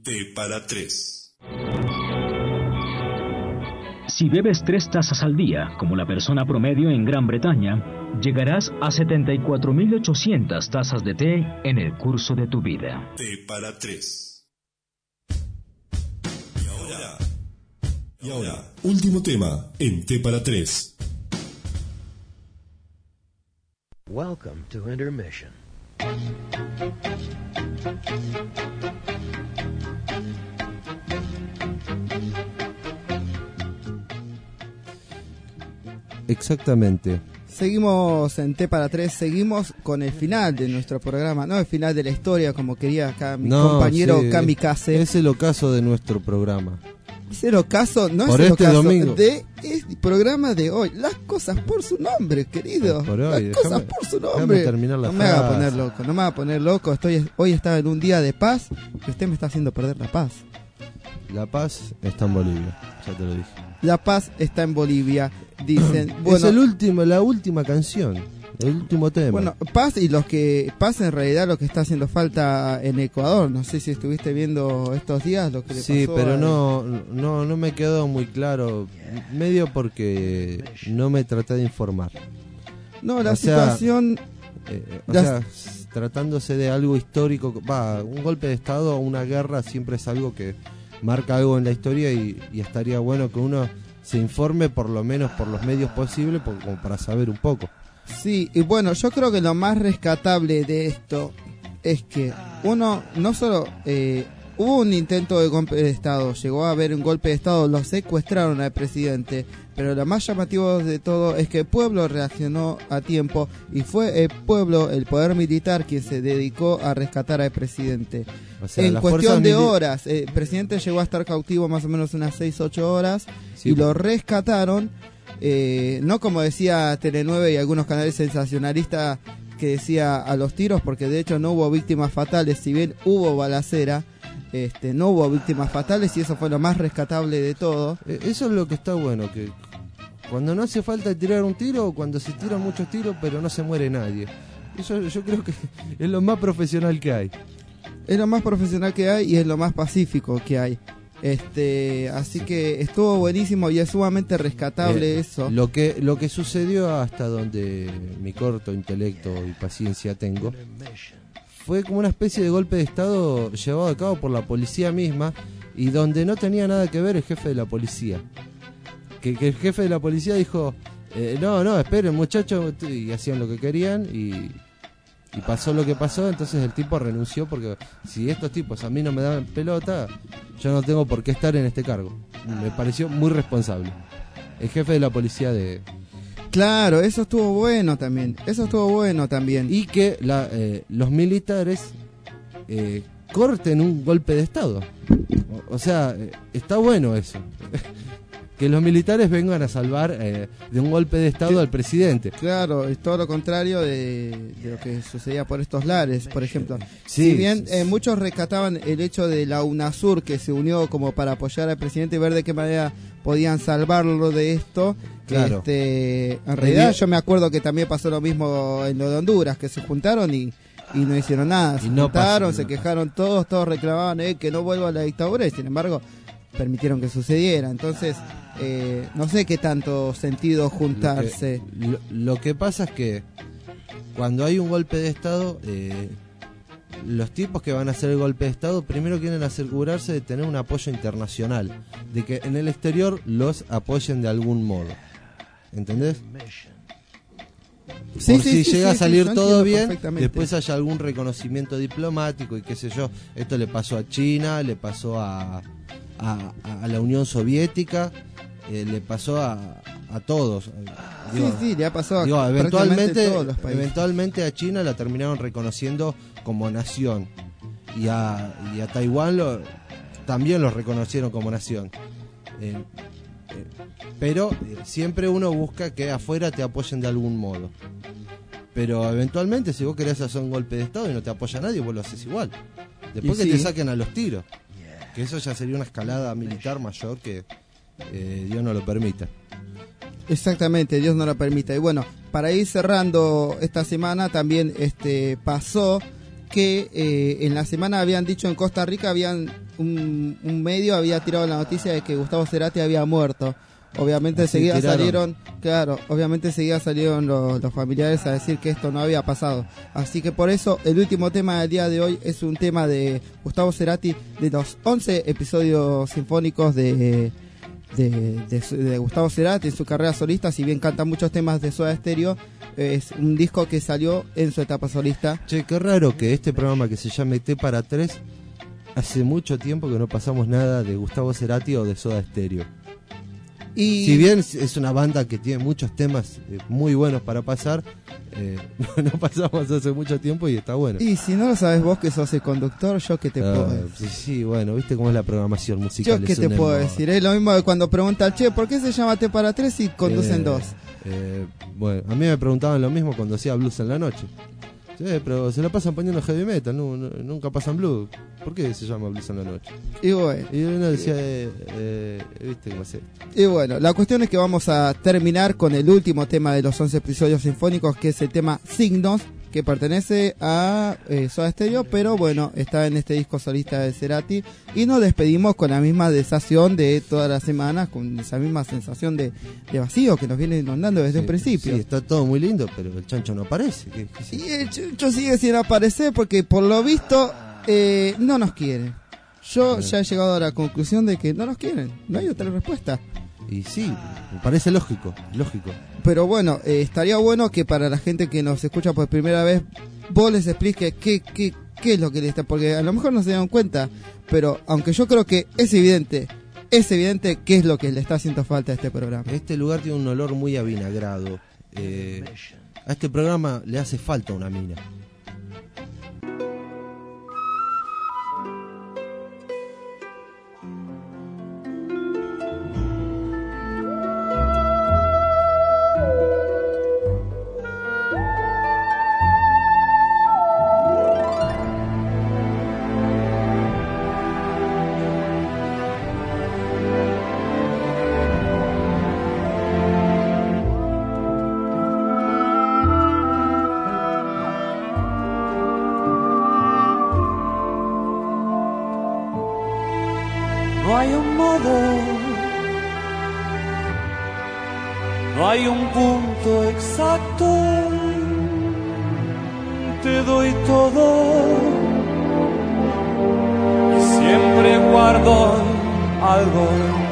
Té para tres. Si bebes tres tazas al día, como la persona promedio en Gran Bretaña, llegarás a setenta y cuatro mil ochocientas tazas de té en el curso de tu vida. Té para tres. Y ahora, y ahora, último tema en Té para tres. Welcome to intermission. Exactamente. Seguimos en T para tres, seguimos con el final de nuestro programa, no el final de la historia como quería acá mi no, compañero sí, Kamikaze. Es el ocaso de nuestro programa. Es el ocaso, no por es el este ocaso domingo. de el programa de hoy. Las cosas por su nombre, querido. Por hoy, Las cosas déjame, por su nombre. terminar la no me haga frase. poner loco, no me haga poner loco. Estoy hoy estaba en un día de paz y usted me está haciendo perder la paz. La paz está en Bolivia, ya te lo dije. La paz está en Bolivia, dicen. Bueno, es el último, la última canción, el último tema. Bueno, paz y los que paz en realidad lo que está haciendo falta en Ecuador. No sé si estuviste viendo estos días lo que le sí, pasó. pero a... no, no, no me quedó muy claro, medio porque no me traté de informar. No, la o situación. Sea, eh, o la... sea, tratándose de algo histórico, va, un golpe de estado o una guerra siempre es algo que marca algo en la historia y, y estaría bueno que uno se informe por lo menos por los medios posibles por, como para saber un poco. Sí, y bueno, yo creo que lo más rescatable de esto es que uno no solo eh, hubo un intento de golpe de estado, llegó a haber un golpe de estado, lo secuestraron al presidente, pero lo más llamativo de todo es que el pueblo reaccionó a tiempo y fue el pueblo, el poder militar, quien se dedicó a rescatar al presidente. O sea, en cuestión de horas, el presidente llegó a estar cautivo más o menos unas seis ocho horas sí, y lo rescataron, eh, no como decía Tele nueve y algunos canales sensacionalistas que decía a los tiros, porque de hecho no hubo víctimas fatales, si bien hubo balacera. Este, no hubo víctimas fatales y eso fue lo más rescatable de todo. Eso es lo que está bueno, que cuando no hace falta tirar un tiro, cuando se tiran muchos tiros pero no se muere nadie. Eso yo creo que es lo más profesional que hay. Es lo más profesional que hay y es lo más pacífico que hay. Este, así que estuvo buenísimo y es sumamente rescatable eh, eso. Lo que lo que sucedió, hasta donde mi corto intelecto y paciencia tengo, fue como una especie de golpe de estado llevado a cabo por la policía misma y donde no tenía nada que ver el jefe de la policía. Que, que el jefe de la policía dijo, eh, no, no, esperen muchachos, y hacían lo que querían y, y pasó lo que pasó, entonces el tipo renunció porque si estos tipos a mí no me dan pelota, yo no tengo por qué estar en este cargo. Me pareció muy responsable. El jefe de la policía de... Claro, eso estuvo bueno también, eso estuvo bueno también. Y que la, eh, los militares eh, corten un golpe de estado. O, o sea, eh, está bueno eso. Que los militares vengan a salvar eh, de un golpe de estado al presidente. Claro, es todo lo contrario de, de lo que sucedía por estos lares, por ejemplo. Sí, si bien sí, eh, muchos rescataban el hecho de la UNASUR que se unió como para apoyar al presidente y ver de qué manera podían salvarlo de esto. Claro. Este, en realidad yo me acuerdo que también pasó lo mismo en lo de Honduras, que se juntaron y, y no hicieron nada. Se y no juntaron, pasó, se no. quejaron todos, todos reclamaban eh, que no vuelva a la dictadura y sin embargo permitieron que sucediera. Entonces, eh, no sé qué tanto sentido juntarse. Lo que, lo, lo que pasa es que cuando hay un golpe de estado, eh, los tipos que van a hacer el golpe de estado primero quieren asegurarse de tener un apoyo internacional, de que en el exterior los apoyen de algún modo. ¿Entendés? Sí, Por sí, si sí, llega sí, a salir sí, todo bien, perfectamente. después haya algún reconocimiento diplomático y qué sé yo. Esto le pasó a China, le pasó a, a, a la Unión Soviética, eh, le pasó a, a todos. Digo, sí, sí, le ha pasado a digo, eventualmente, todos los países. eventualmente a China la terminaron reconociendo como nación y a, y a Taiwán lo, también los reconocieron como nación. Eh, eh, pero eh, siempre uno busca que afuera te apoyen de algún modo. Pero eventualmente si vos querés hacer un golpe de estado y no te apoya nadie, vos lo haces igual. Después y que sí. te saquen a los tiros. Que eso ya sería una escalada militar mayor que eh, Dios no lo permita. Exactamente, Dios no lo permita. Y bueno, para ir cerrando esta semana también este pasó que eh, en la semana habían dicho en Costa Rica, habían un, un medio había tirado la noticia de que Gustavo Cerati había muerto. Obviamente Así seguía tiraron. salieron, claro, obviamente seguía salieron los, los familiares a decir que esto no había pasado. Así que por eso el último tema del día de hoy es un tema de Gustavo Cerati, de los once episodios sinfónicos de, de, de, de Gustavo Cerati en su carrera solista. Si bien canta muchos temas de Soda Stereo, es un disco que salió en su etapa solista. Che, qué raro que este programa que se llame T para tres, hace mucho tiempo que no pasamos nada de Gustavo Cerati o de Soda Stereo. Y si bien es una banda que tiene muchos temas eh, muy buenos para pasar, eh, no pasamos hace mucho tiempo y está bueno. Y si no lo sabes vos que sos el conductor, yo qué te Ah, puedo decir. sí, sí, bueno, viste cómo es la programación musical. Yo qué es te un puedo embole. decir, es lo mismo de cuando pregunta al che, ¿por qué se llama T para tres y conducen Eh, dos? eh, bueno, a mí me preguntaban lo mismo cuando hacía blues en la noche. Sí, pero se la pasan poniendo heavy metal, no, no- nunca pasan blues. ¿Por qué se llama blues en la noche? Y bueno, Y uno decía, eh, eh, viste cómo se... y bueno, la cuestión es que vamos a terminar con el último tema de los once episodios sinfónicos, que es el tema Signos, que pertenece a eh, Soda Stereo, pero bueno, está en este disco solista de Cerati. Y nos despedimos con la misma sensación de todas las semanas, con esa misma sensación de, de vacío que nos viene inundando desde Sí, un principio. sí, está todo muy lindo, pero el chancho no aparece. ¿Qué- qué- Y el Chucho sigue sin aparecer porque por lo visto eh, no nos quieren. Yo ya he llegado a la conclusión de que no nos quieren, no hay otra respuesta. Y sí, me parece lógico, lógico. Pero bueno, eh, estaría bueno que para la gente que nos escucha por primera vez, vos les expliques qué, qué, qué es lo que le está, porque a lo mejor no se dan cuenta, pero aunque yo creo que es evidente, es evidente qué es lo que le está haciendo falta a este programa. Este lugar tiene un olor muy avinagrado. Eh, a este programa le hace falta una mina. No hay un modo, no hay un punto exacto. Te doy todo y siempre guardo algo.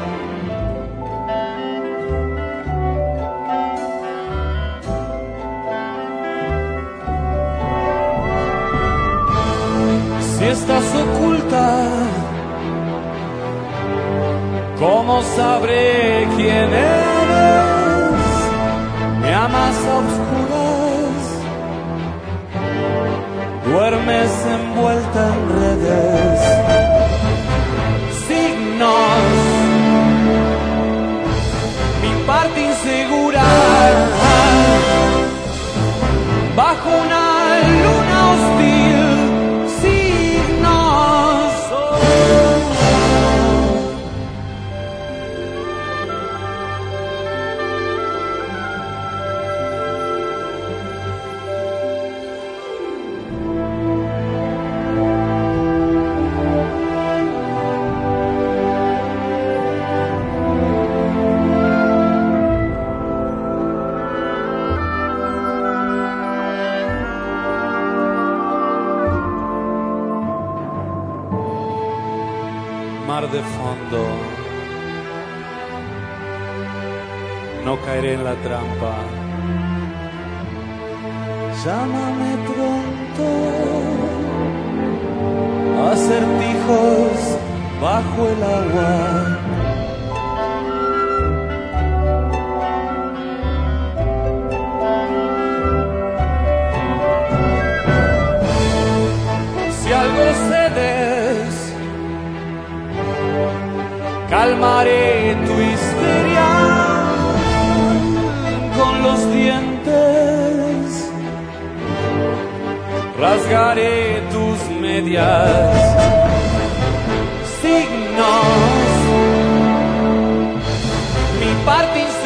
Si estás oculta, ¿cómo sabré quién eres? Me amas a oscuras, duermes envuelta en redes. Signos, mi parte insegura, bajo una luna hostil. Signos. Mar de fondo, no caeré en la trampa. Llámame pronto, acertijos bajo el agua. Si algo cedes, calmaré tu histeria con los dientes, rasgaré tus medias. Signos, mi parte